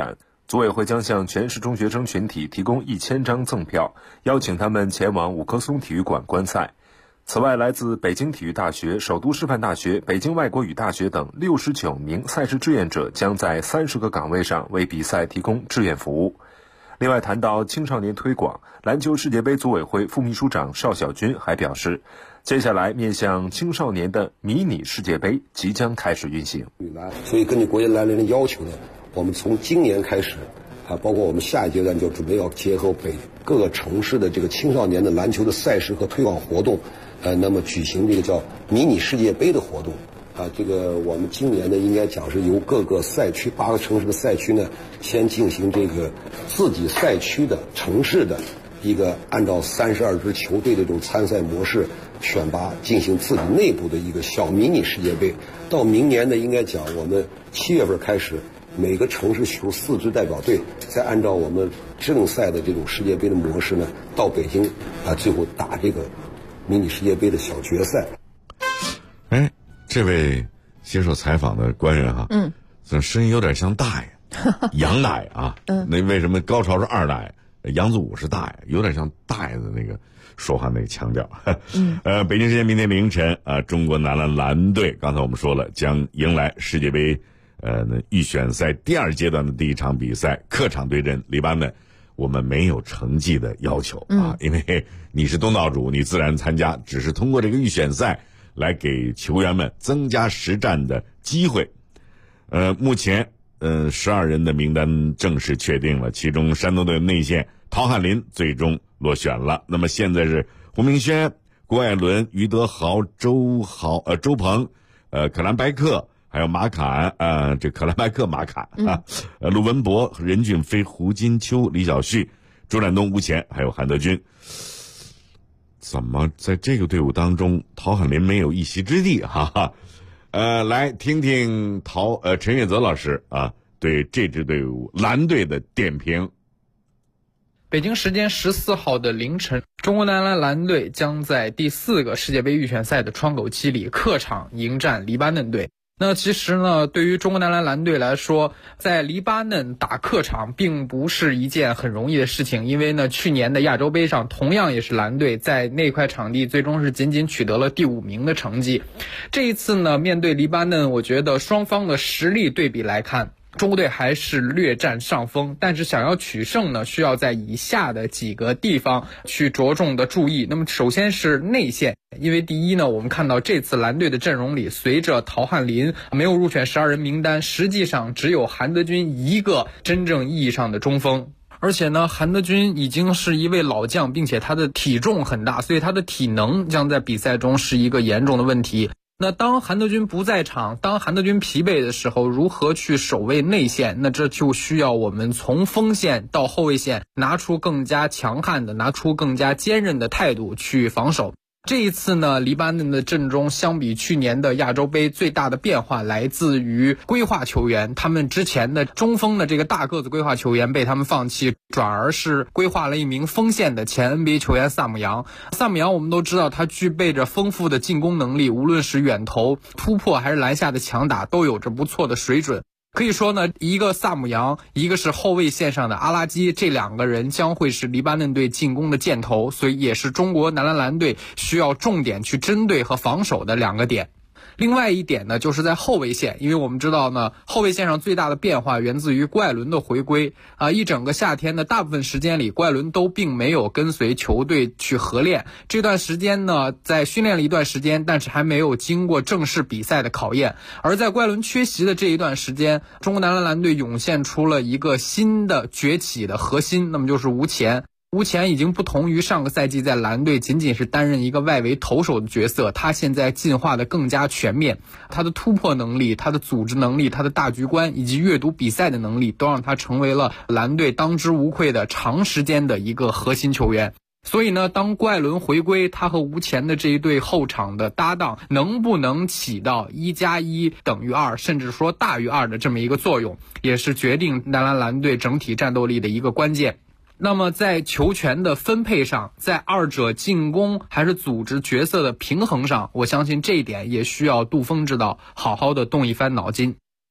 组委会将向全市中学生群体提供1000张赠票，邀请他们前往五棵松体育馆观赛。此外，来自北京体育大学、首都师范大学、北京外国语大学等69名赛事志愿者将在30个岗位上为比赛提供志愿服务。另外，谈到青少年推广，篮球世界杯组委会副秘书长邵小军还表示，接下来面向青少年的迷你世界杯即将开始运行。 所以根据国际篮联的要求呢，我们从今年开始包括我们下一阶段就准备要结合各个城市的这个青少年的篮球的赛事和推广活动，那么举行这个叫迷你世界杯的活动。这个我们今年呢，应该讲是由各个赛区8个城市的赛区呢，先进行这个自己赛区的城市的一个按照32支球队的这种参赛模式选拔，进行自己内部的一个小迷你世界杯。到明年呢，应该讲我们7月份开始，每个城市选出4支代表队，再按照我们正赛的这种世界杯的模式呢，到北京最后打这个迷你世界杯的小决赛。 这位接受采访的官员这声音有点像大爷，杨大爷啊。那为什么高潮是2大爷，杨子武是大爷，有点像大爷的那个说话那个腔调。北京时间明天凌晨中国男篮篮队刚才我们说了，将迎来世界杯预选赛第2阶段的第1场比赛，客场对阵黎巴嫩。我们没有成绩的要求因为你是东道主，你自然参加，只是通过这个预选赛来给球员们增加实战的机会。目前12人的名单正式确定了，其中山东队内线陶汉林最终落选了。那么现在是胡明轩、郭艾伦、于德豪、周鹏、可兰白克，还有马坎这可兰白克马坎陆文博、任骏飞、胡金秋、李晓旭、朱展东、吴前，还有韩德君。怎么在这个队伍当中陶汉林没有一席之地来听听陈月泽老师对这支队伍蓝队的点评。 北京时间14号的凌晨，中国男篮蓝队将在第4个世界杯预选赛的窗口期里客场迎战黎巴嫩队。那其实呢，对于中国男篮蓝队来说，在黎巴嫩打客场并不是一件很容易的事情，因为呢，去年的亚洲杯上同样也是蓝队在那块场地最终是仅仅取得了第5名的成绩。这一次呢，面对黎巴嫩，我觉得双方的实力对比来看，中国队还是略占上风，但是想要取胜呢，需要在以下的几个地方去着重的注意。那么首先是内线，因为第一呢，我们看到这次蓝队的阵容里，随着陶汉林没有入选12人名单，实际上只有韩德君一个真正意义上的中锋。而且呢，韩德君已经是一位老将，并且他的体重很大，所以他的体能将在比赛中是一个严重的问题。那当韩德君不在场，当韩德君疲惫的时候，如何去守卫内线？那这就需要我们从锋线到后卫线拿出更加强悍的、拿出更加坚韧的态度去防守。这一次呢，黎巴嫩的阵中相比去年的亚洲杯最大的变化来自于规划球员，他们之前的中锋的这个大个子规划球员被他们放弃，转而是规划了一名锋线的前 NBA 球员萨姆扬。萨姆扬我们都知道他具备着丰富的进攻能力，无论是远投、突破还是篮下的强打都有着不错的水准。可以说呢，一个萨姆扬，一个是后卫线上的阿拉基，这2个人将会是黎巴嫩队进攻的箭头，所以也是中国男篮蓝队需要重点去针对和防守的2个点。另外一点呢，就是在后卫线，因为我们知道呢，后卫线上最大的变化源自于郭艾伦的回归一整个夏天的大部分时间里，郭艾伦都并没有跟随球队去合练。这段时间呢，在训练了一段时间，但是还没有经过正式比赛的考验。而在郭艾伦缺席的这一段时间，中国男篮蓝队涌现出了一个新的崛起的核心，那么就是吴前。吴前已经不同于上个赛季在蓝队仅仅是担任一个外围投手的角色，他现在进化的更加全面，他的突破能力、他的组织能力、他的大局观以及阅读比赛的能力都让他成为了蓝队当之无愧的长时间的一个核心球员。所以呢，当郭艾伦回归，他和吴前的这一对后场的搭档能不能起到1+1等于2，甚至说大于2的这么一个作用，也是决定男篮蓝队整体战斗力的一个关键。那么在球权的分配上，在2者进攻还是组织角色的平衡上，我相信这一点也需要杜锋指导好好的动一番脑筋。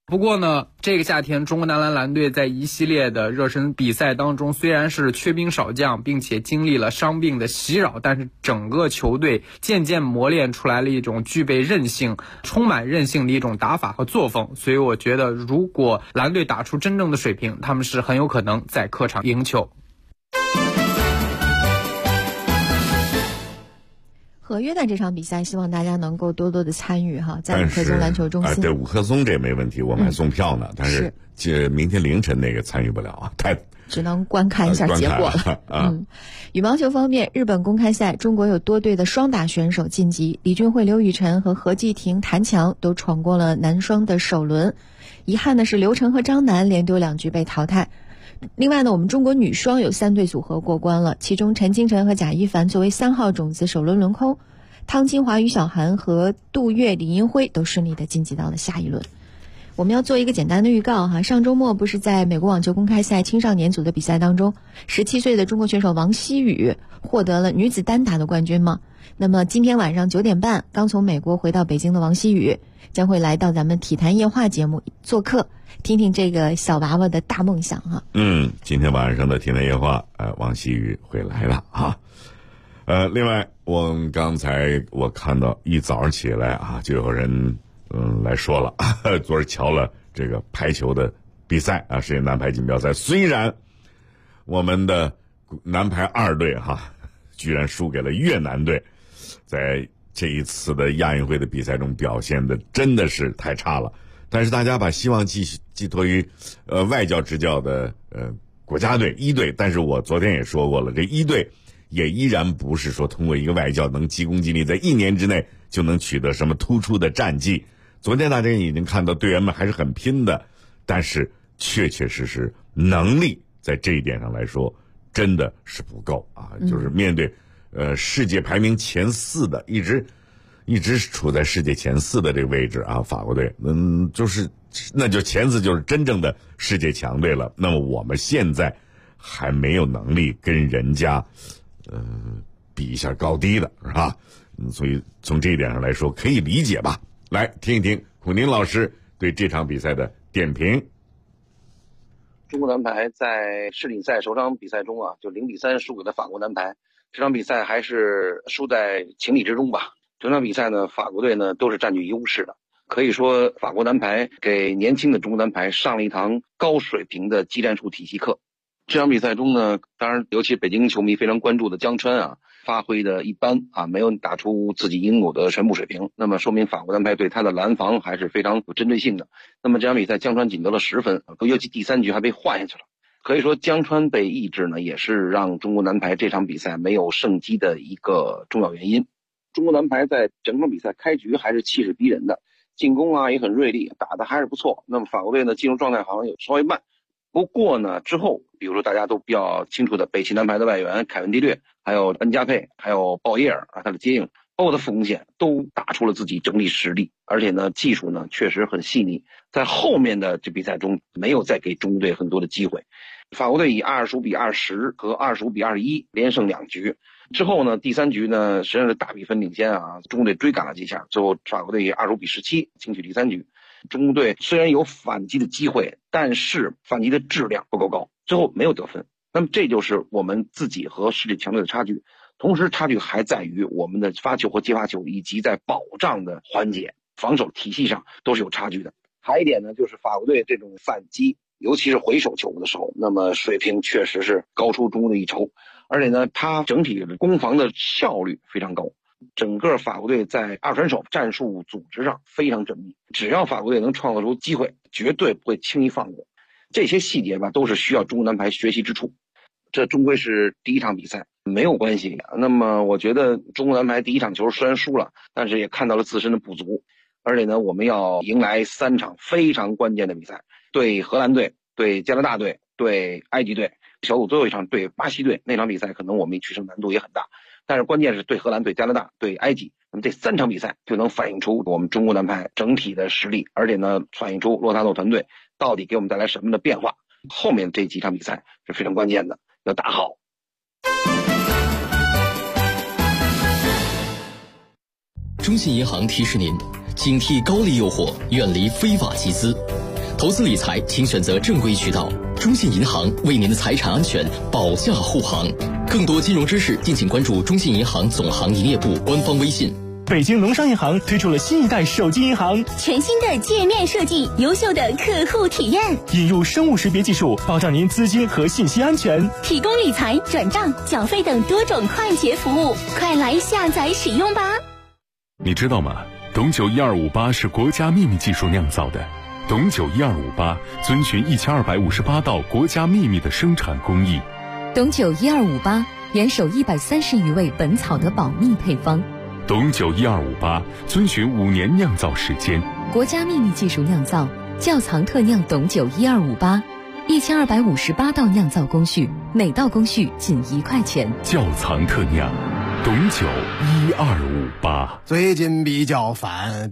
不过呢，这个夏天中国男篮蓝队在一系列的热身比赛当中，虽然是缺兵少将，并且经历了伤病的袭扰，但是整个球队渐渐磨练出来了一种具备韧性、充满韧性的一种打法和作风。所以我觉得，如果蓝队打出真正的水平，他们是很有可能在客场赢球。 和约旦这场比赛，希望大家能够多多的参与哈，在五棵松篮球中心。 对，五棵松这没问题，我们还送票呢。但是这明天凌晨那个参与不了啊， 只能观看一下结果了。羽毛球方面，日本公开赛，中国有多队的双打选手晋级，李俊慧、刘雨辰和何继廷、谭强都闯过了男双的首轮。遗憾的是，刘晨和张楠连丢2局被淘汰。另外呢，我们中国女双有3对组合过关了，其中陈清晨和贾一凡作为3号种子首轮轮空，汤金华、于小涵和杜月、李英辉都顺利的晋级到了下一轮。我们要做一个简单的预告哈，上周末不是在美国网球公开赛青少年组的比赛当中，17岁的中国选手王希雨获得了女子单打的冠军吗？那么今天晚上9点半，刚从美国回到北京的王希雨将会来到咱们体坛夜话节目做客，听听这个小娃娃的大梦想哈。 今天晚上的体坛夜话，王希雨会来了啊。另外，刚才我看到一早起来啊，就有人来说了，昨儿瞧了这个排球的比赛啊，世界男排锦标赛，虽然我们的男排2队居然输给了越南队，在这一次的亚运会的比赛中表现的真的是太差了，但是大家把希望寄托于外教执教的国家队1队，但是我昨天也说过了，这1队也依然不是说通过一个外教能急功近利，在1年之内就能取得什么突出的战绩。昨天大家已经看到队员们还是很拼的，但是确实能力在这一点上来说真的是不够啊，就是面对世界排名前4的，一直处在世界前4的这个位置啊，法国队那就前4就是真正的世界强队了。那么我们现在还没有能力跟人家比一下高低的，是吧？所以从这一点上来说可以理解吧。来听一听孔宁老师对这场比赛的点评。 中国男排在世锦赛首场比赛中就0-3输给了法国男排，这场比赛还是输在情理之中吧。整场比赛呢，法国队呢都是占据优势的，可以说法国男排给年轻的中国男排上了一堂高水平的技战术体系课。这场比赛中呢，当然尤其北京球迷非常关注的江川发挥的一般没有打出自己应有的全部水平，那么说明法国男排对他的拦防还是非常有针对性的。那么这场比赛江川仅得了10分，尤其第3局还被换下去了。可以说江川被抑制呢，也是让中国男排这场比赛没有胜机的一个重要原因。中国男排在整场比赛开局还是气势逼人的，进攻也很锐利，打得还是不错。那么法国队呢进入状态好像有稍微慢，不过呢之后比如说大家都比较清楚的北齐男排的外援凯文蒂略，还有恩加佩，还有鲍耶尔他的接应，包括他副攻线都打出了自己整体实力，而且呢技术呢确实很细腻，在后面的这比赛中没有再给中国队很多的机会。法国队以25-20和25-21连胜2局之后呢，第3局呢实际上是大比分领先中国队追赶了几下，最后法国队以25-17轻取第3局。中国队虽然有反击的机会，但是反击的质量不够高，最后没有得分。那么这就是我们自己和世界强队的差距，同时差距还在于我们的发球和接发球以及在保障的环节、防守体系上都是有差距的。还一点呢，就是法国队这种反击，尤其是回手球的时候，那么水平确实是高出中国队一筹，而且呢，它整体的攻防的效率非常高。整个法国队在二传手战术组织上非常缜密，只要法国队能创造出机会，绝对不会轻易放过。这些细节吧，都是需要中国男排学习之处。这终归是第1场比赛，没有关系。那么我觉得中国男排第1场球虽然输了，但是也看到了自身的不足。而且呢，我们要迎来3场非常关键的比赛，对荷兰队、对加拿大队、对埃及队，小组最后一场对巴西队，那场比赛可能我们取胜难度也很大。但是关键是对荷兰、对加拿大、对埃及，那么这3场比赛就能反映出我们中国男排整体的实力，而且呢，反映出洛塔诺团队到底给我们带来什么的变化。后面这几场比赛是非常关键的，要打好。 中信银行提示您，警惕高利诱惑，远离非法集资。 投资理财请选择正规渠道，中信银行为您的财产安全保驾护航。更多金融知识，敬请关注中信银行总行营业部官方微信。 北京农商银行推出了新一代手机银行， 全新的界面设计，优秀的客户体验， 引入生物识别技术，保障您资金和信息安全， 提供理财、转账、缴费等多种快捷服务，快来下载使用吧！ 你知道吗？董酒1258是国家秘密技术酿造的。董酒1258遵循1258道国家秘密的生产工艺。 董酒1258严守130余味本草的保密配方。 董酒1258遵循5年酿造时间， 国家秘密技术酿造，窖藏特酿董酒1258，1258道酿造工序，每道工序仅1块钱。 窖藏特酿，董酒1258。 最近比较烦，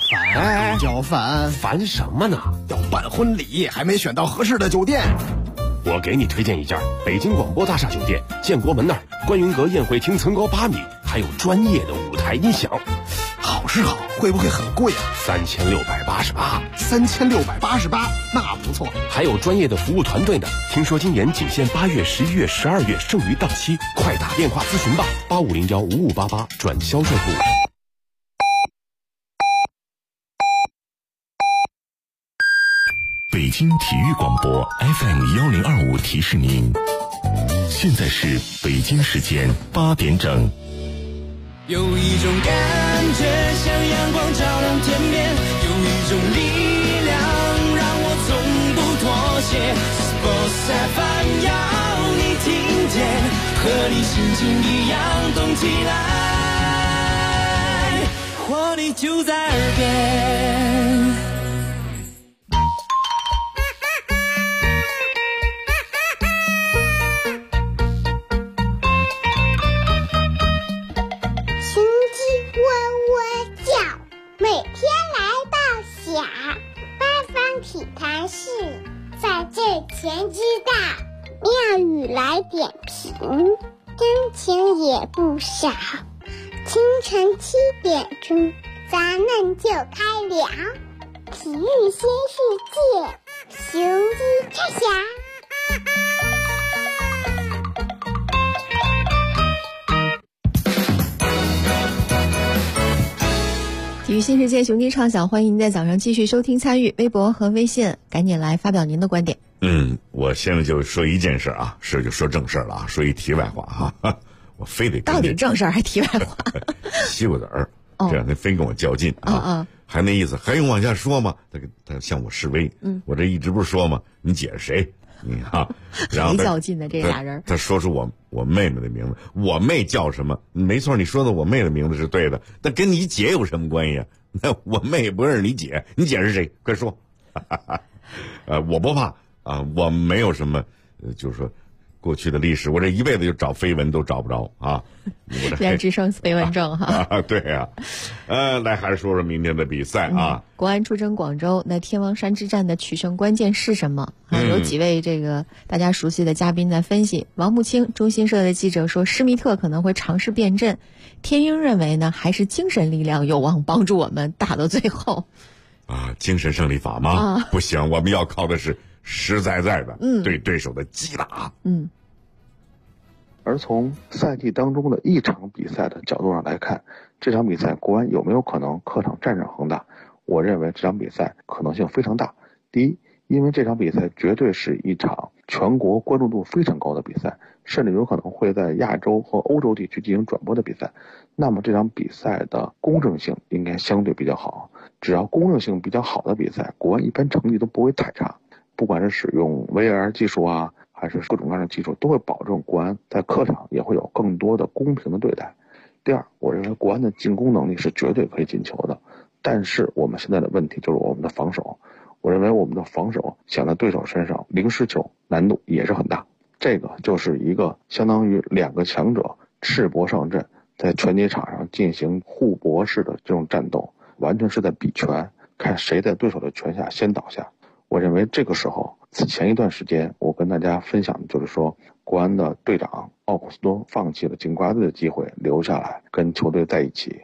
烦什么呢？ 要办婚礼，还没选到合适的酒店。 我给你推荐一家北京广播大厦酒店，建国门那儿，观云阁宴会厅层高8米，还有专业的舞台音响。 好是好，会不会很贵啊 ？3688。 3688，那不错。 还有专业的服务团队呢。听说今年仅限8月、11月、12月，剩余到期，快打电话咨询吧，85015588转销售部。 北京体育广播 FM1025提示您，现在是北京时间8点整。 有一种感觉像阳光照亮天边，有一种力量让我从不妥协。Sports FM 要你听见，和你心情一样动起来，活力就在耳边。 体坛事在这前知道，妙语来点评，真情也不少。清晨7点钟，咱们就开聊体育新世界，雄鸡拆霞。 体育新世界，雄鸡畅想，欢迎您在早上继续收听参与，微博和微信赶紧来发表您的观点。 我现在就说一件事啊，就说正事了啊，说一题外话哈，我非得到底正事还题外话？ 西瓜子儿这两天非跟我较劲还那意思，还用往下说吗？他向我示威，我这一直不是说吗？你姐是谁？然后谁较劲的这俩人？ 他说出我妹妹的名字，我妹叫什么？没错，你说的我妹的名字是对的，但跟你姐有什么关系啊？那我妹也不认识你姐，你姐是谁？快说！我不怕啊，我没有什么，就是说过去的历史，我这一辈子就找绯闻都找不着啊。 连只剩绯闻症哈。 对啊，来还是说说明天的比赛啊。 国安出征广州，那天王山之战的取胜关键是什么？有几位这个大家熟悉的嘉宾在分析。王慕清，中新社的记者说，施密特可能会尝试变阵。天鹰认为呢，还是精神力量有望帮助我们打到最后。 精神胜利法吗？不行，我们要靠的是实在的对对手的击打。 而从赛季当中的一场比赛的角度上来看，这场比赛国安有没有可能客场战胜恒大？我认为这场比赛可能性非常大。第一，因为这场比赛绝对是一场全国关注度非常高的比赛，甚至有可能会在亚洲和欧洲地区进行转播的比赛。那么这场比赛的公正性应该相对比较好，只要公正性比较好的比赛，国安一般成绩都不会太差。不管是使用 VAR 技术啊，还是各种各样的技术，都会保证国安在客场也会有更多的公平的对待。第二，我认为国安的进攻能力是绝对可以进球的，但是我们现在的问题就是我们的防守。我认为我们的防守想在对手身上零失球难度也是很大，这个就是一个相当于两个强者赤膊上阵，在拳击场上进行互搏式的这种战斗，完全是在比拳，看谁在对手的拳下先倒下。我认为这个时候，此前一段时间我跟大家分享的就是说，国安的队长奥古斯多放弃了进国家队的机会，留下来跟球队在一起。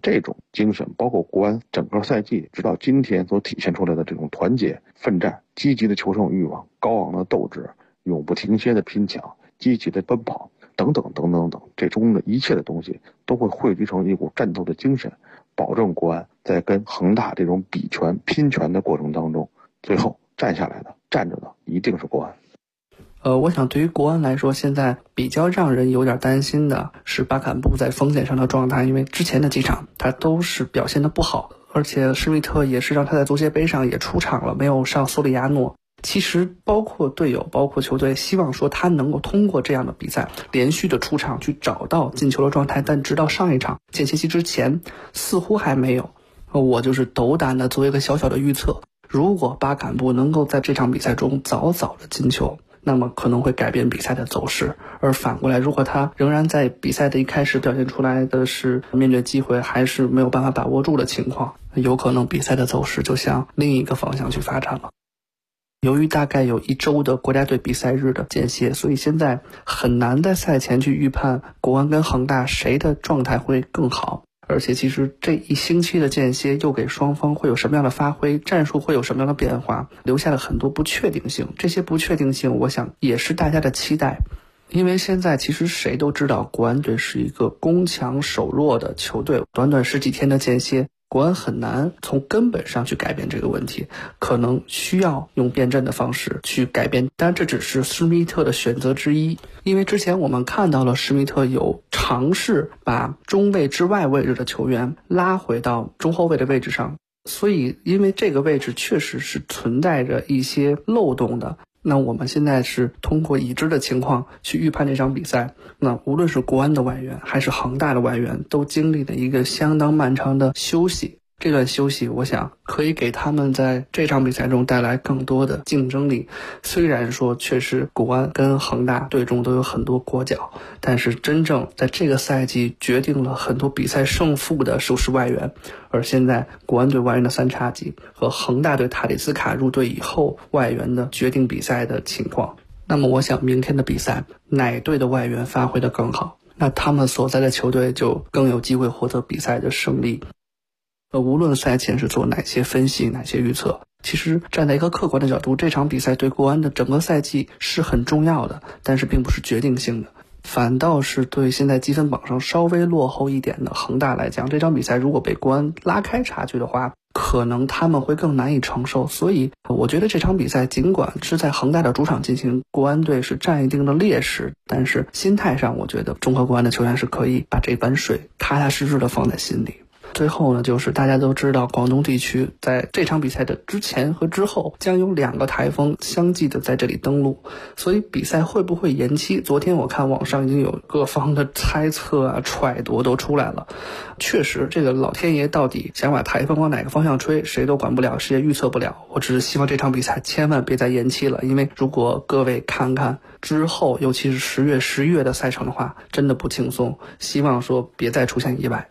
这种精神，包括国安整个赛季直到今天所体现出来的这种团结、奋战、积极的求胜欲望、高昂的斗志、永不停歇的拼抢、积极的奔跑等等等等等，这中的一切的东西都会汇聚成一股战斗的精神，保证国安在跟恒大这种比拳拼拳的过程当中，最后站下来的站着的一定是国安。 我想对于国安来说，现在比较让人有点担心的是巴坎布在锋线上的状态，因为之前的几场他都是表现的不好，而且施密特也是让他在足协杯上也出场了，没有上索里亚诺。其实包括队友包括球队希望说他能够通过这样的比赛连续的出场去找到进球的状态，但直到上一场间歇期之前似乎还没有。我就是斗胆的做一个小小的预测，如果巴坎布能够在这场比赛中早早的进球，那么可能会改变比赛的走势，而反过来如果他仍然在比赛的一开始表现出来的是面对机会还是没有办法把握住的情况，有可能比赛的走势就向另一个方向去发展了。由于大概有1周的国家队比赛日的间歇，所以现在很难在赛前去预判国安跟恒大谁的状态会更好。而且其实这1星期的间歇又给双方会有什么样的发挥，战术会有什么样的变化，留下了很多不确定性。这些不确定性我想也是大家的期待，因为现在其实谁都知道国安队是一个攻强守弱的球队，短短10几天的间歇，国安很难从根本上去改变这个问题，可能需要用变阵的方式去改变，当然这只是施密特的选择之一。因为之前我们看到了施密特有尝试把中卫之外位置的球员拉回到中后卫的位置上，所以因为这个位置确实是存在着一些漏洞的，那我们现在是通过已知的情况去预判这场比赛，那无论是国安的外援还是恒大的外援都经历了一个相当漫长的休息，这段休息我想可以给他们在这场比赛中带来更多的竞争力。虽然说确实国安跟恒大队中都有很多国脚，但是真正在这个赛季决定了很多比赛胜负的是外援，而现在国安队外援的3叉戟和恒大队塔里斯卡入队以后外援的决定比赛的情况，那么我想明天的比赛哪队的外援发挥得更好，那他们所在的球队就更有机会获得比赛的胜利。无论赛前是做哪些分析哪些预测，其实站在一个客观的角度，这场比赛对国安的整个赛季是很重要的，但是并不是决定性的，反倒是对现在积分榜上稍微落后一点的恒大来讲，这场比赛如果被国安拉开差距的话，可能他们会更难以承受。所以我觉得这场比赛尽管是在恒大的主场进行，国安队是占一定的劣势，但是心态上我觉得中赫国安的球员是可以把这碗水踏踏实实的放在心里。最后呢，就是大家都知道广东地区在这场比赛的之前和之后将有2个台风相继的在这里登陆，所以比赛会不会延期，昨天我看网上已经有各方的猜测啊揣度都出来了。确实这个老天爷到底想把台风往哪个方向吹，谁都管不了，谁也预测不了。我只是希望这场比赛千万别再延期了，因为如果各位看看之后尤其是10月11月的赛程的话，真的不轻松，希望说别再出现意外。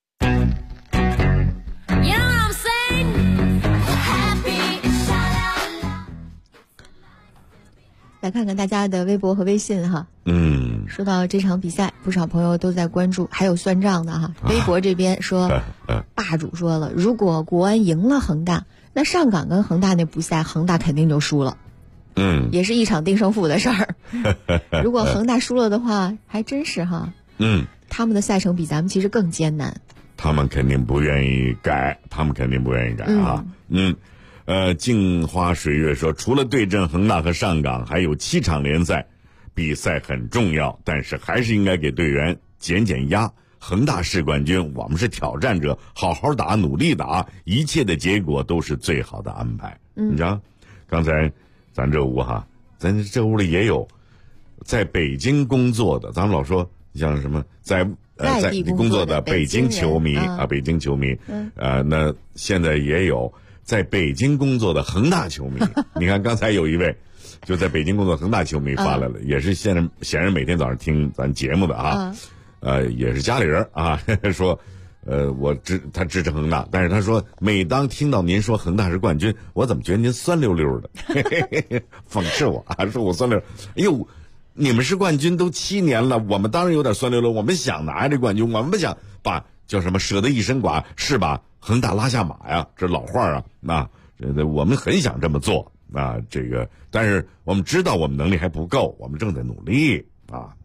来看看大家的微博和微信哈。说到这场比赛，不少朋友都在关注，还有算账的哈。微博这边说，霸主说了，如果国安赢了恒大，那上港跟恒大那比赛，恒大肯定就输了。也是一场定胜负的事儿。如果恒大输了的话，还真是哈。他们的赛程比咱们其实更艰难。 他们肯定不愿意改，啊。镜花水月说，除了对阵恒大和上港，还有7场联赛，比赛很重要，但是还是应该给队员减压。恒大是冠军，我们是挑战者，好好打，努力打，一切的结果都是最好的安排。你知道，刚才咱这屋咱这屋里也有在北京工作的，咱们老说像什么在工作的北京球迷北京球迷，那现在也有在北京工作的恒大球迷。你看刚才有一位就在北京工作恒大球迷发来了，也是显然每天早上听咱节目的也是家里人说他支持恒大，但是他说每当听到您说恒大是冠军，我怎么觉得您酸溜溜的。讽刺我说我酸溜，哎呦，你们是冠军都7年了，我们当然有点酸溜溜，我们想拿这冠军，我们不想把叫什么舍得一身剐是把恒大拉下马呀，这老话啊。那我们很想这么做啊，这个但是我们知道我们能力还不够，我们正在努力啊。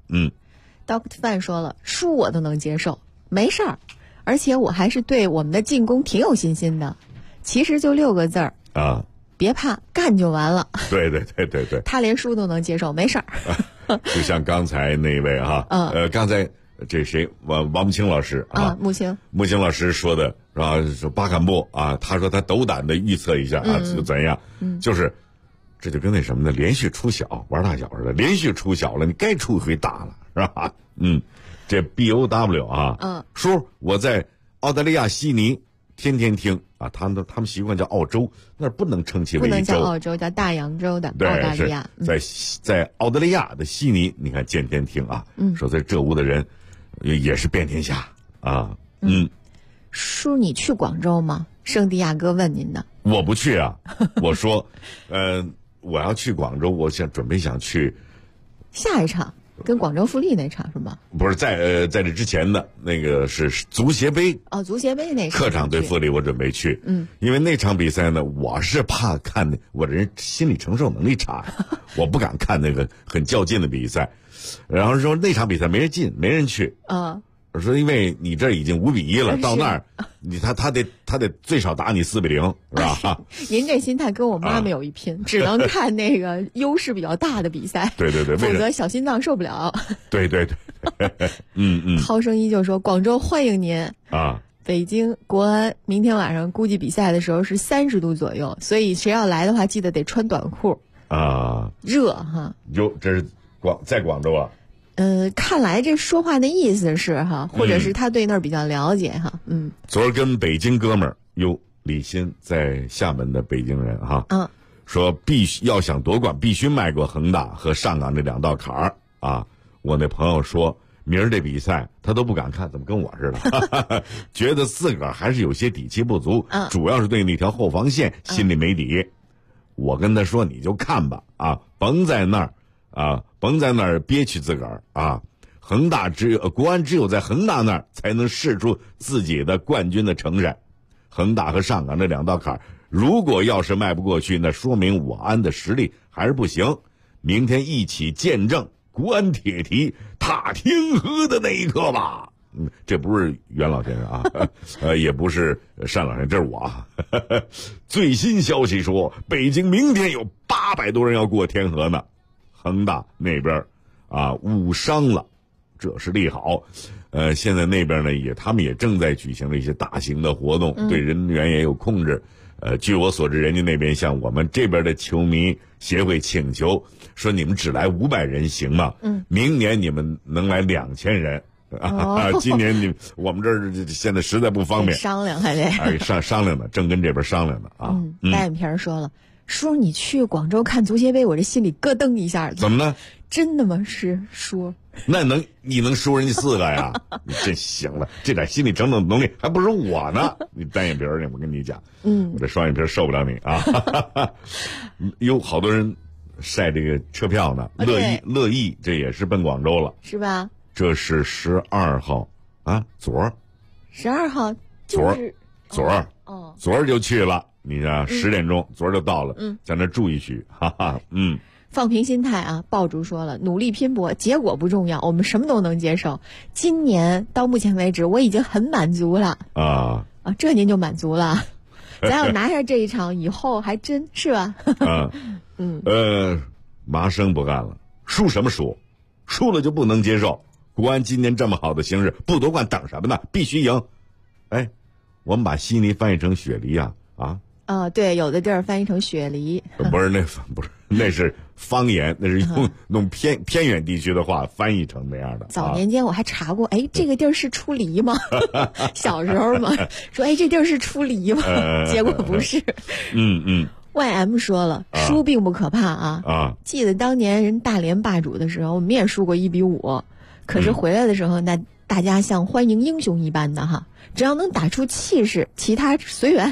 Dr. Fan 说了，输我都能接受，没事儿，而且我还是对我们的进攻挺有信心的。其实就6个字儿啊， 别怕，干就完了。 对， 他连输都能接受，没事儿。 就像刚才那位哈，刚才这谁王木青老师啊， 木青老师说的是吧？说巴坎布啊，他说他斗胆的预测一下啊，就怎样？就是这就跟那什么呢，连续出小玩大小似的，连续出小了，你该出一回大了，是吧？这 BOW 啊，叔，我在澳大利亚悉尼天天听啊，他们习惯叫澳洲，那不能称其为一州， 不能叫澳洲，叫大洋洲的澳大利亚。 在澳大利亚的悉尼，你看天天听啊，说在这屋的人也是遍天下啊。 叔，你去广州吗？圣地亚哥问您的。 我不去啊，我说，我要去广州，我准备去下一场。跟广州富力那场是吗？ 不是，在这之前的那个是足协杯足协杯那场客场对富力，我准备去。因为那场比赛呢，我是怕看我这人心理承受能力差，我不敢看那个很较劲的比赛。然后说那场比赛没人进，没人去。我说因为你这已经5-1了，到那儿他得最少打你4-0，是吧？ 您这心态跟我妈妈有一拼，只能看那个优势比较大的比赛。 对， 否则小心脏受不了。 对， 涛声依旧说广州欢迎您啊。 北京国安明天晚上估计比赛的时候是30度左右，所以谁要来的话记得得穿短裤啊， 热哈。 哟，这是在广州啊。 看来这说话的意思是哈，或者是他对那儿比较了解哈。 昨儿跟北京哥们儿李鑫在厦门的北京人哈，说要想夺冠必须迈过恒大和上港这2道坎儿啊。我那朋友说明儿这比赛他都不敢看，怎么跟我似的？觉得自个儿还是有些底气不足，主要是对那条后防线心里没底。我跟他说你就看吧啊，甭在那儿憋屈自个儿啊！国安只有在恒大那儿才能试出自己的冠军的诚然。恒大和上港这2道坎儿，如果要是迈不过去，那说明我安的实力还是不行。明天一起见证国安铁蹄踏天河的那一刻吧。这不是袁老先生啊，也不是单老先生，这是我啊。最新消息说，北京明天有800多人要过天河呢。恒大那边误伤了，这是利好。现在那边呢他们也正在举行了一些大型的活动，对人员也有控制。据我所知，人家那边向我们这边的球迷协会请求说，你们只来500人行吗？明年你们能来2000人。今年我们这儿现在实在不方便， 商量还得商量呢，正跟这边商量呢啊。 白眼皮说了，叔，你去广州看足协杯，我这心里咯噔一下子。 怎么呢？ 真的吗？是叔？ 那你能输人家4个呀？你真行了，这点心理承受能力还不如我呢。你单眼皮呢？我跟你讲，我这双眼皮受不了你啊！有好多人晒这个车票呢，乐意这也是奔广州了， 是吧？ 这是12号啊，昨儿 12号就是昨儿就去了。你看10点钟，昨儿就到了，在那住一宿，哈哈， 放平心态啊，爆竹说了，努力拼搏，结果不重要，我们什么都能接受。今年到目前为止，我已经很满足了啊，这您就满足了。咱要拿下这一场以后，还真是吧？ 麻生不干了，输什么输？输了就不能接受。国安今年这么好的形势，不夺冠等什么呢？必须赢。我们把悉尼翻译成雪梨啊。 对，有的地儿翻译成雪梨， 不是那是方言，那是用偏远地区的话翻译成那样的。 早年间我还查过，这个地儿是出梨吗？小时候嘛，说这地儿是出梨吗？结果不是。YM 说了，输并不可怕啊。记得当年人大连霸主的时候，我们也输过1-5，可是回来的时候，那大家像欢迎英雄一般的哈，只要能打出气势，其他随缘。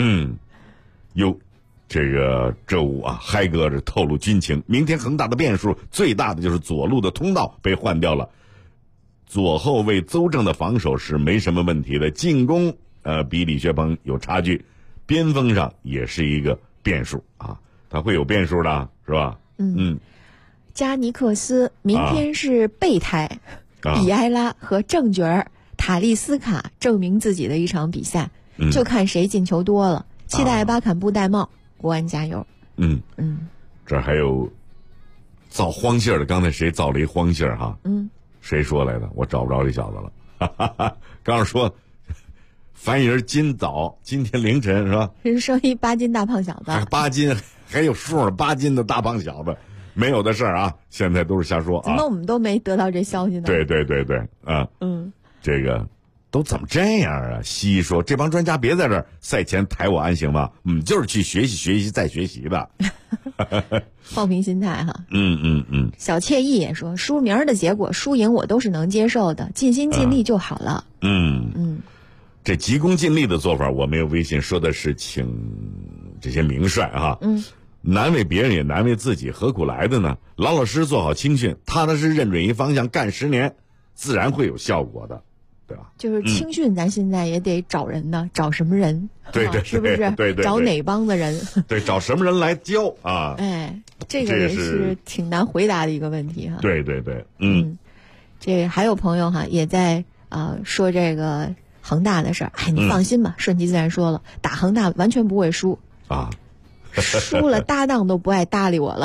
这个周五啊，嗨哥这透露军情，明天恒大的变数最大的就是左路的通道被换掉了， 左后卫邹正的防守是没什么问题的，进攻比李学鹏有差距，边锋上也是一个变数啊，他会有变数的，是吧？ 加尼克斯明天是备胎，比埃拉和正角塔利斯卡证明自己的一场比赛，就看谁进球多了。期待巴坎布戴帽，国安加油。 这还有造荒信儿的，刚才谁造了一荒信儿哈？谁说来的？我找不着这小子了。刚刚说樊爷今天凌晨是吧？ 人生一8斤大胖小子 ，8斤还有数呢，8斤的大胖小子，没有的事儿啊！现在都是瞎说啊。 怎么我们都没得到这消息呢？ 对啊，这个都怎么这样啊？西医说这帮专家别在这儿赛前抬我安行吗？就是去学习再学习的。 放平心态哈。小惬意也说，输明儿的结果输赢我都是能接受的，尽心尽力就好了。 这急功近利的做法，我没有微信说的是请这些名帅哈。难为别人也难为自己，何苦来的呢？老老实实做好青训，踏踏实认准一方向，干10年，自然会有效果的，对吧？ 就是青训，咱现在也得找人呢，找什么人？ 对， 是不是？ 对， 找哪帮的人？ 对，找什么人来教啊？ 这个也是挺难回答的一个问题哈。 对， 这还有朋友哈也在说这个恒大的事儿。你放心吧，顺其自然说了，打恒大完全不会输啊。 输了搭档都不爱搭理我了。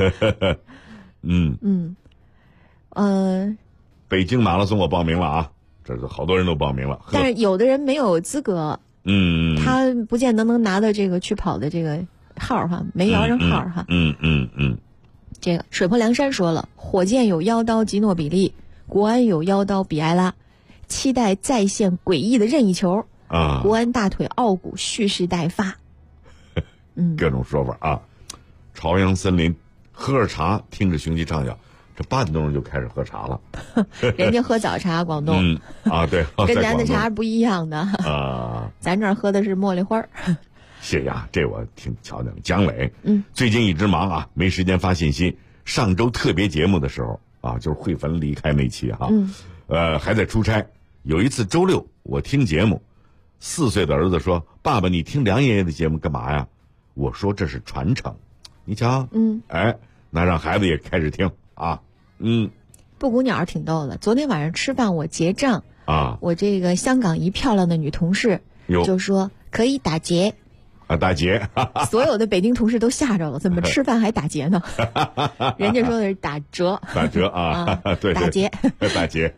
北京马拉松我报名了啊，这是好多人都报名了， 但是有的人没有资格，他不见得能拿到这个去跑的这个号哈，没摇上号哈。这个水泊梁山说了，火箭有妖刀吉诺比利，国安有妖刀比埃拉，期待再现诡异的任意球啊！国安大腿傲骨蓄势待发。 各种说法啊。朝阳森林喝着茶，听着雄鸡唱晓，这8点钟就开始喝茶了。 人家喝早茶，广东对， 跟咱的茶不一样的啊。 咱这儿喝的是茉莉花。 谢谢啊，这我挺瞧见了。蒋磊，最近一直忙啊，没时间发信息。上周特别节目的时候啊，就是慧芬离开那期哈，还在出差。有一次周六，我听节目，4岁的儿子说：“爸爸，你听梁爷爷的节目干嘛呀？”我说：“这是传承。”你瞧，那让孩子也开始听啊， 布谷鸟挺逗的。昨天晚上吃饭，我结账啊， 我这个香港一漂亮的女同事就说可以打劫。 打劫， 所有的北京同事都吓着了，怎么吃饭还打劫呢？人家说的是打折， 打折啊，对， 打劫， 打劫。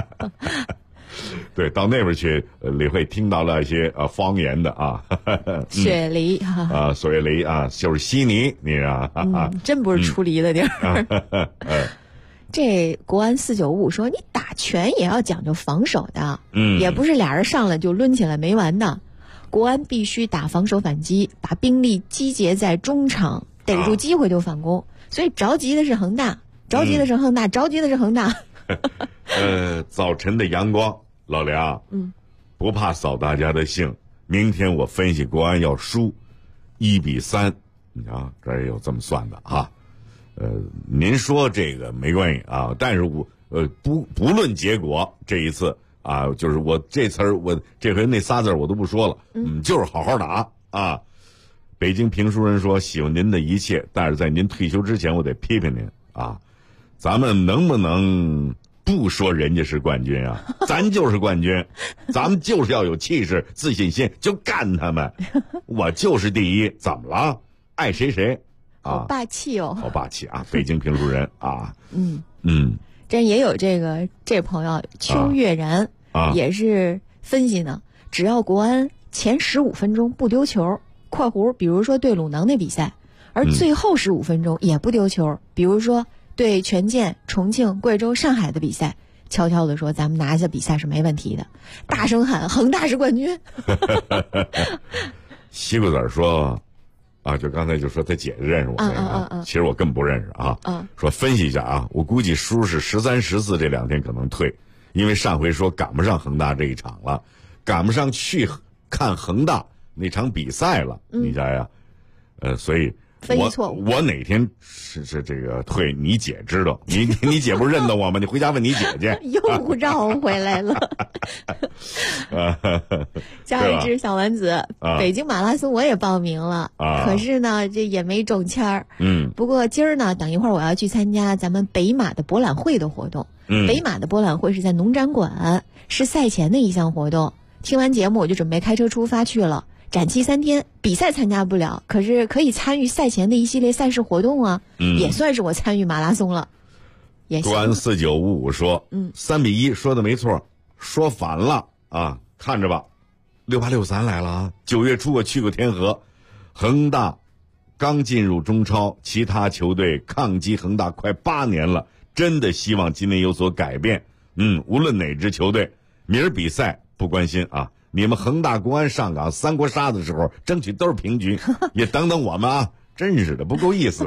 对，到那边去，李慧听到了一些方言的啊， 雪梨雪梨啊，就是悉尼，你啊， 真不是出梨的地儿。这国安495说，你打拳也要讲究防守的，也不是俩人上来就抡起来没完的。国安必须打防守反击，把兵力集结在中场，逮住机会就反攻。所以着急的是恒大，着急的是恒大，着急的是恒大。 早晨的阳光，老梁，不怕扫大家的兴。明天我分析国安要输1-3，你瞧这也有这么算的啊。您说这个没关系啊，但是我不论结果，这一次。啊，就是我这词儿，我这回那仨字我都不说了，就是好好打啊！北京评书人说喜欢您的一切，但是在您退休之前，我得批评您啊！咱们能不能不说人家是冠军啊？咱就是冠军，咱们就是要有气势、自信心，就干他们！我就是第一，怎么了？爱谁谁啊！ 好霸气哦！ 好霸气啊！北京评书人啊， 真也有这朋友邱月然也是分析呢，只要国安前15分钟不丢球（括弧比如说对鲁能那比赛），而最后15分钟也不丢球，比如说对权健、重庆、贵州、上海的比赛，悄悄地说咱们拿下比赛是没问题的，大声喊恒大是冠军。 西瓜子说啊，就刚才就说他姐姐认识我那个，其实我根本不认识啊。说分析一下啊，我估计叔是13、14这2天可能退，因为上回说赶不上恒大这一场了，赶不上去看恒大那场比赛了，你瞧呀，所以分析错误。 我哪天是这个退，你姐知道，你姐不认得我吗？你回家问你姐姐。 又绕回来了。加一只小丸子，北京马拉松我也报名了，可是呢这也没中签儿。不过今儿呢，等一会儿我要去参加咱们北马的博览会的活动。北马的博览会是在农展馆，是赛前的一项活动。听完节目我就准备开车出发去了。展期3天，比赛参加不了，可是可以参与赛前的一系列赛事活动啊，也算是我参与马拉松了。也行。 关4955说，3-1说的没错，说反了啊，看着吧，6863来了啊！9月初我去过天河，恒大刚进入中超，其他球队抗击恒大快8年了，真的希望今年有所改变。无论哪支球队，明儿比赛不关心啊。你们恒大、国安上岗3国杀的时候，争取都是平局，也等等我们啊！真是的，不够意思。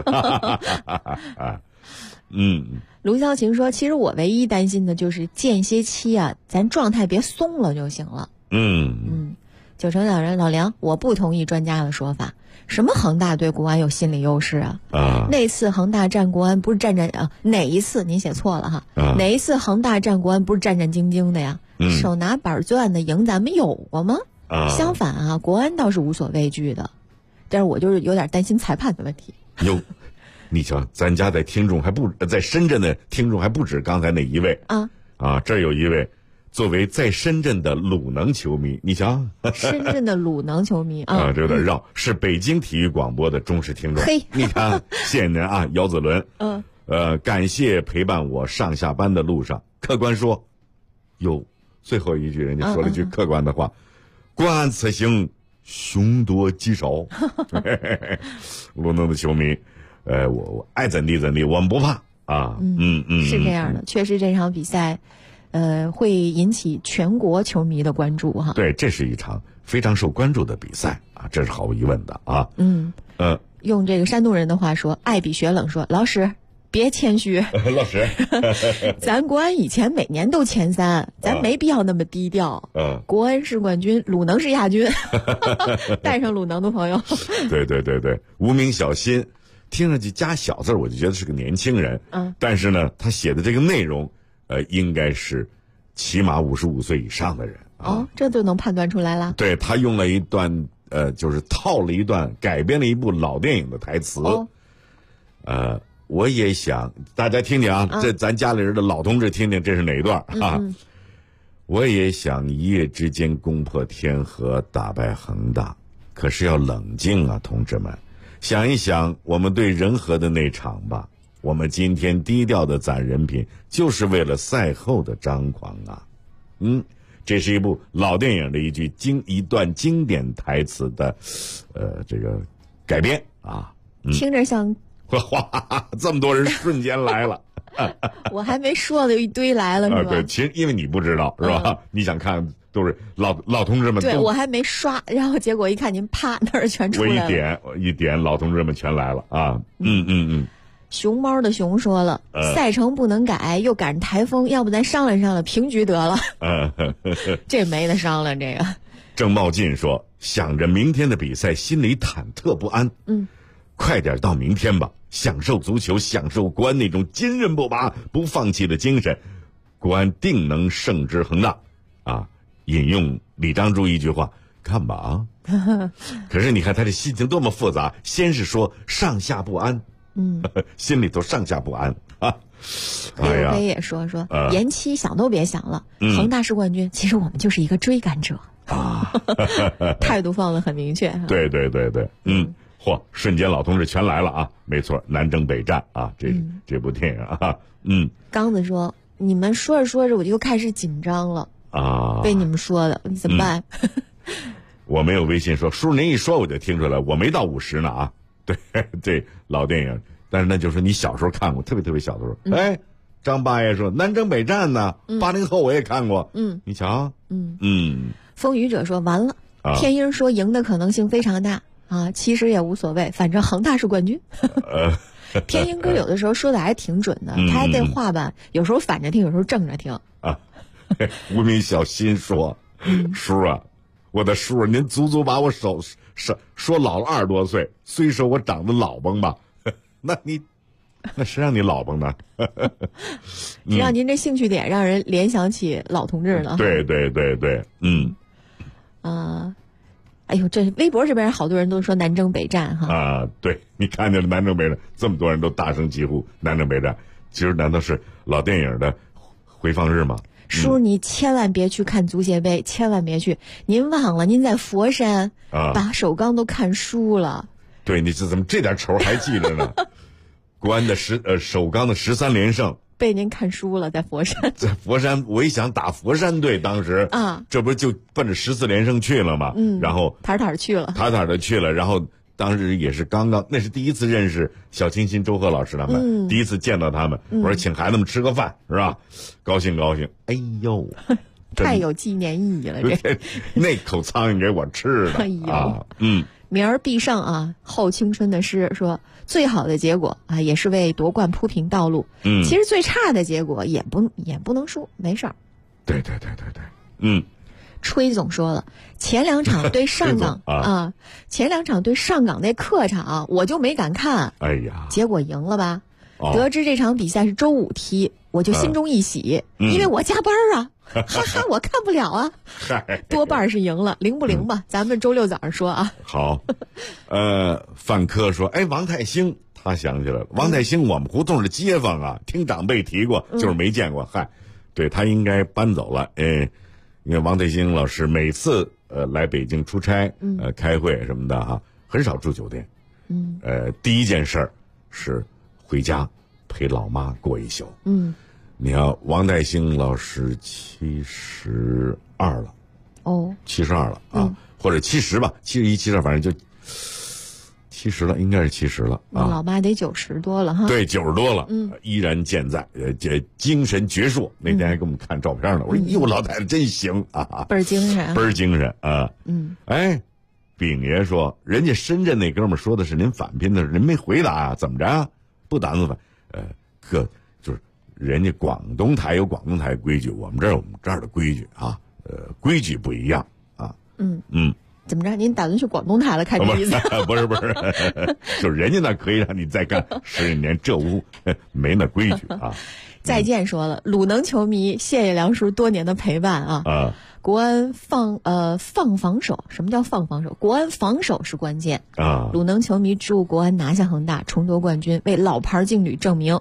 卢潇晴说，其实我唯一担心的就是间歇期啊，咱状态别松了就行了。九成小人老梁，我不同意专家的说法。什么恒大对国安有心理优势啊？那次恒大战国安不是哪一次？您写错了哈。哪一次恒大战国安不是战战兢兢的呀？手拿板钻的赢咱们有过吗？相反啊，国安倒是无所畏惧的，但是我就是有点担心裁判的问题。 你瞧，咱家在深圳的听众还不止刚才那一位这儿有一位。作为在深圳的鲁能球迷，你瞧， 深圳的鲁能球迷这有点绕，是北京体育广播的忠实听众。你看，谢谢您啊，姚子伦。感谢陪伴我上下班的路上。客观说，最后一句人家说了句客观的话，国安此行凶多吉少。鲁能的球迷，我爱怎地怎地，我们不怕啊。 是这样的，确实这场比赛。会引起全国球迷的关注哈。 对，这是一场非常受关注的比赛啊，这是毫无疑问的啊。 用这个山东人的话说，爱比雪冷说，老史别谦虚。 老史， 咱国安以前每年都前3，咱没必要那么低调。国安是冠军，鲁能是亚军。带上鲁能的朋友。 对，无名小新，听上去加小字我就觉得是个年轻人。但是呢，他写的这个内容。应该是起码55岁以上的人这就能判断出来了。 对，他用了一段就是套了一段改编了一部老电影的台词。我也想大家听听啊，这咱家里人的老同志听听这是哪一段啊？我也想一夜之间攻破天河，打败恒大，可是要冷静啊，同志们，想一想我们对仁和的那场吧。我们今天低调的攒人品，就是为了赛后的张狂啊！这是一部老电影的一段经典台词的，这个改编啊。 听着像， 哇，这么多人瞬间来了。 我还没说的有一堆来了是吧？ 对，其实因为你不知道是吧？你想看都是老同志们。 对，我还没刷，然后结果一看您啪那儿全出来了。我一点，老同志们全来了啊！ 熊猫的熊说了，赛程不能改，又赶上台风，要不咱商量商量，平局得了。这没得商量，这个。 郑茂进说，想着明天的比赛，心里忐忑不安。快点到明天吧，享受足球，享受国安那种坚韧不拔、不放弃的精神，国安定能胜之恒大。引用李章洙一句话，看吧啊。可是你看他这心情多么复杂，先是说上下不安。心里头上下不安啊！ 刘飞也说延期想都别想了，恒大是冠军，其实我们就是一个追赶者啊，态度放得很明确。 对，瞬间老同志全来了啊！没错，南征北战啊，这部电影啊， 刚子说，你们说着说着我就开始紧张了啊，被你们说的，怎么办？ 我没有微信说，叔您一说我就听出来，我没到50呢啊。对，这老电影，但是那就是你小时候看过，特别特别小的时候。张八爷说南征北战呢，80后我也看过。你瞧， 风雨者说完了，天鹰说赢的可能性非常大啊，其实也无所谓，反正恒大是冠军。天鹰哥有的时候说的还挺准的，他还这话吧，有时候反着听，有时候正着听。 无名小新说，叔啊。 我的叔，您足足把我说老了20多岁，虽说我长得老崩吧，那谁让你老崩呢？ 谁让您这兴趣点让人联想起老同志了？ 对， 哎呦，这微博这边好多人都说南征北战哈。 啊，对，你看见了南征北战，这么多人都大声疾呼南征北战，其实难道是老电影的回放日吗？ 叔，你千万别去看足协杯，千万别去。您忘了，您在佛山把首钢都看输了。 对，你怎么这点仇还记着呢？国安的首钢的13连胜被您看输了，在佛山。 在佛山，我一想打佛山队，当时这不就奔着14连胜去了吗？然后塔塔去了， 然后当时也是那是第一次认识小清新、周贺老师他们，第一次见到他们，我说请孩子们吃个饭是吧？高兴。哎呦， 太有纪念意义了，这那口苍蝇给我吃的啊！ 明儿必胜啊！后青春的诗说，最好的结果啊，也是为夺冠铺平道路。其实最差的结果也不能输，没事儿。 对。 吹总说了，前2场对上港前2场对上港那客场我就没敢看。 哎呀， 结果赢了吧？得知这场比赛是周5踢，我就心中一喜，因为我加班啊。哈哈，我看不了啊，多半是赢了，0不0吧？咱们周6早上说啊。 好，范科说，王太兴，他想起来了，王太兴我们胡同的街坊啊，听长辈提过，就是没见过。对他应该搬走了，因为王太兴老师每次来北京出差，开会什么的哈，很少住酒店，第一件事儿是回家陪老妈过一宿，你看王太兴老师72了，72了啊，或者70吧，71、72，反正就70了，应该是70了啊。 老妈得90多了哈。 对，90多了，依然健在，精神矍铄。那天还给我们看照片呢，我说哟，老太太真行啊， 倍儿精神啊。丙爷说，人家深圳那哥们说的是您返聘的，人没回答啊，怎么着啊？不打算反，就是人家广东台有广东台规矩，我们这儿的规矩啊，规矩不一样啊。 怎么着？您打算去广东台了？看这意思？ 不是，就是人家那可以让你再干10年，这屋没那规矩啊。 再见说了，鲁能球迷谢谢梁叔多年的陪伴啊。国安放防守，什么叫放防守？国安防守是关键啊。鲁能球迷祝国安拿下恒大，重夺冠军，为老牌劲旅证明。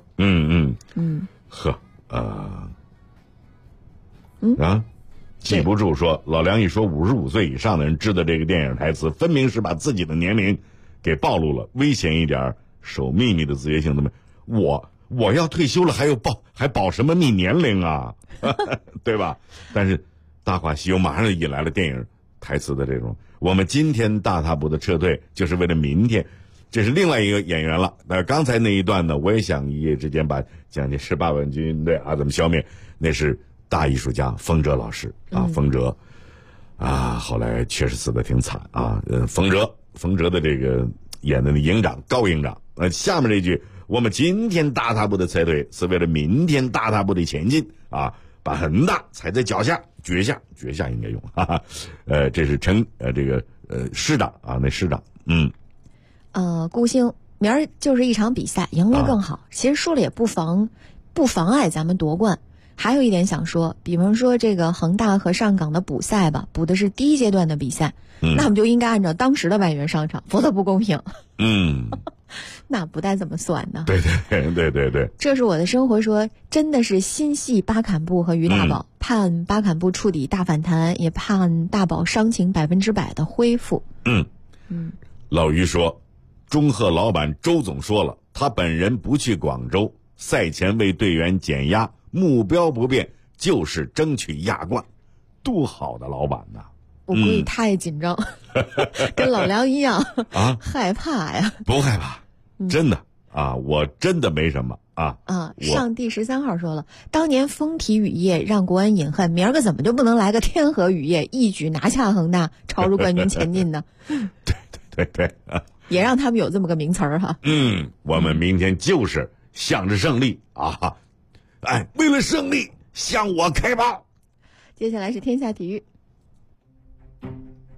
记不住说，老梁一说55岁以上的人知道这个电影台词，分明是把自己的年龄给暴露了。危险一点，守秘密的自觉性怎么？我要退休了，还保什么秘年龄啊？对吧？但是《大话西游》马上就引来了电影台词的这种。我们今天大踏步的撤退，就是为了明天。这是另外一个演员了。刚才那一段呢，我也想一夜之间把将近18万军队怎么消灭？那是大艺术家冯哲老师啊，冯哲啊，后来确实死得挺惨啊。冯哲的这个演的营长高营长，下面这句，我们今天大踏步的撤退，是为了明天大踏步的前进啊，把恒大踩在脚下，脚下应该用，哈哈。这是师长啊，那师长， 顾星，明儿就是一场比赛，赢了更好。其实输了也不妨碍咱们夺冠。还有一点想说，比方说这个恒大和上港的补赛吧，补的是第一阶段的比赛，那我们就应该按照当时的外援上场，否则不公平。那不带怎么算呢？ 对。 这是我的生活说，真的是心系巴坎布和于大宝，盼巴坎布触底大反弹，也盼大宝伤情100%的恢复。 老于说，中赫老板周总说了，他本人不去广州，赛前为队员减压，目标不变，就是争取亚冠。多好的老板呐！ 我估计他也紧张，跟老梁一样啊，害怕呀。 不害怕，真的啊，我真的没什么啊。 上帝13号说了，当年丰体雨夜让国安饮恨，明儿个怎么就不能来个天河雨夜，一举拿下恒大，超入冠军前进呢？ 对也让他们有这么个名词儿哈。 我们明天就是向着胜利啊！为了胜利，向我开炮。 接下来是天下体育。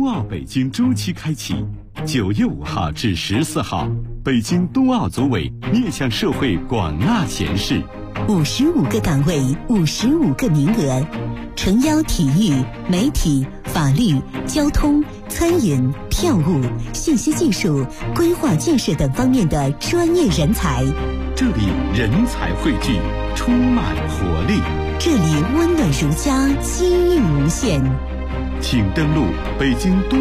冬奥北京周期开启，9月5号至14号，北京冬奥组委面向社会广纳贤士 ，55个岗位，55个名额，诚邀体育、媒体、法律、交通、餐饮、票务、信息技术、规划建设等方面的专业人才。 这里人才汇聚，充满活力。 这里温暖如家，机遇无限。 请登录北京冬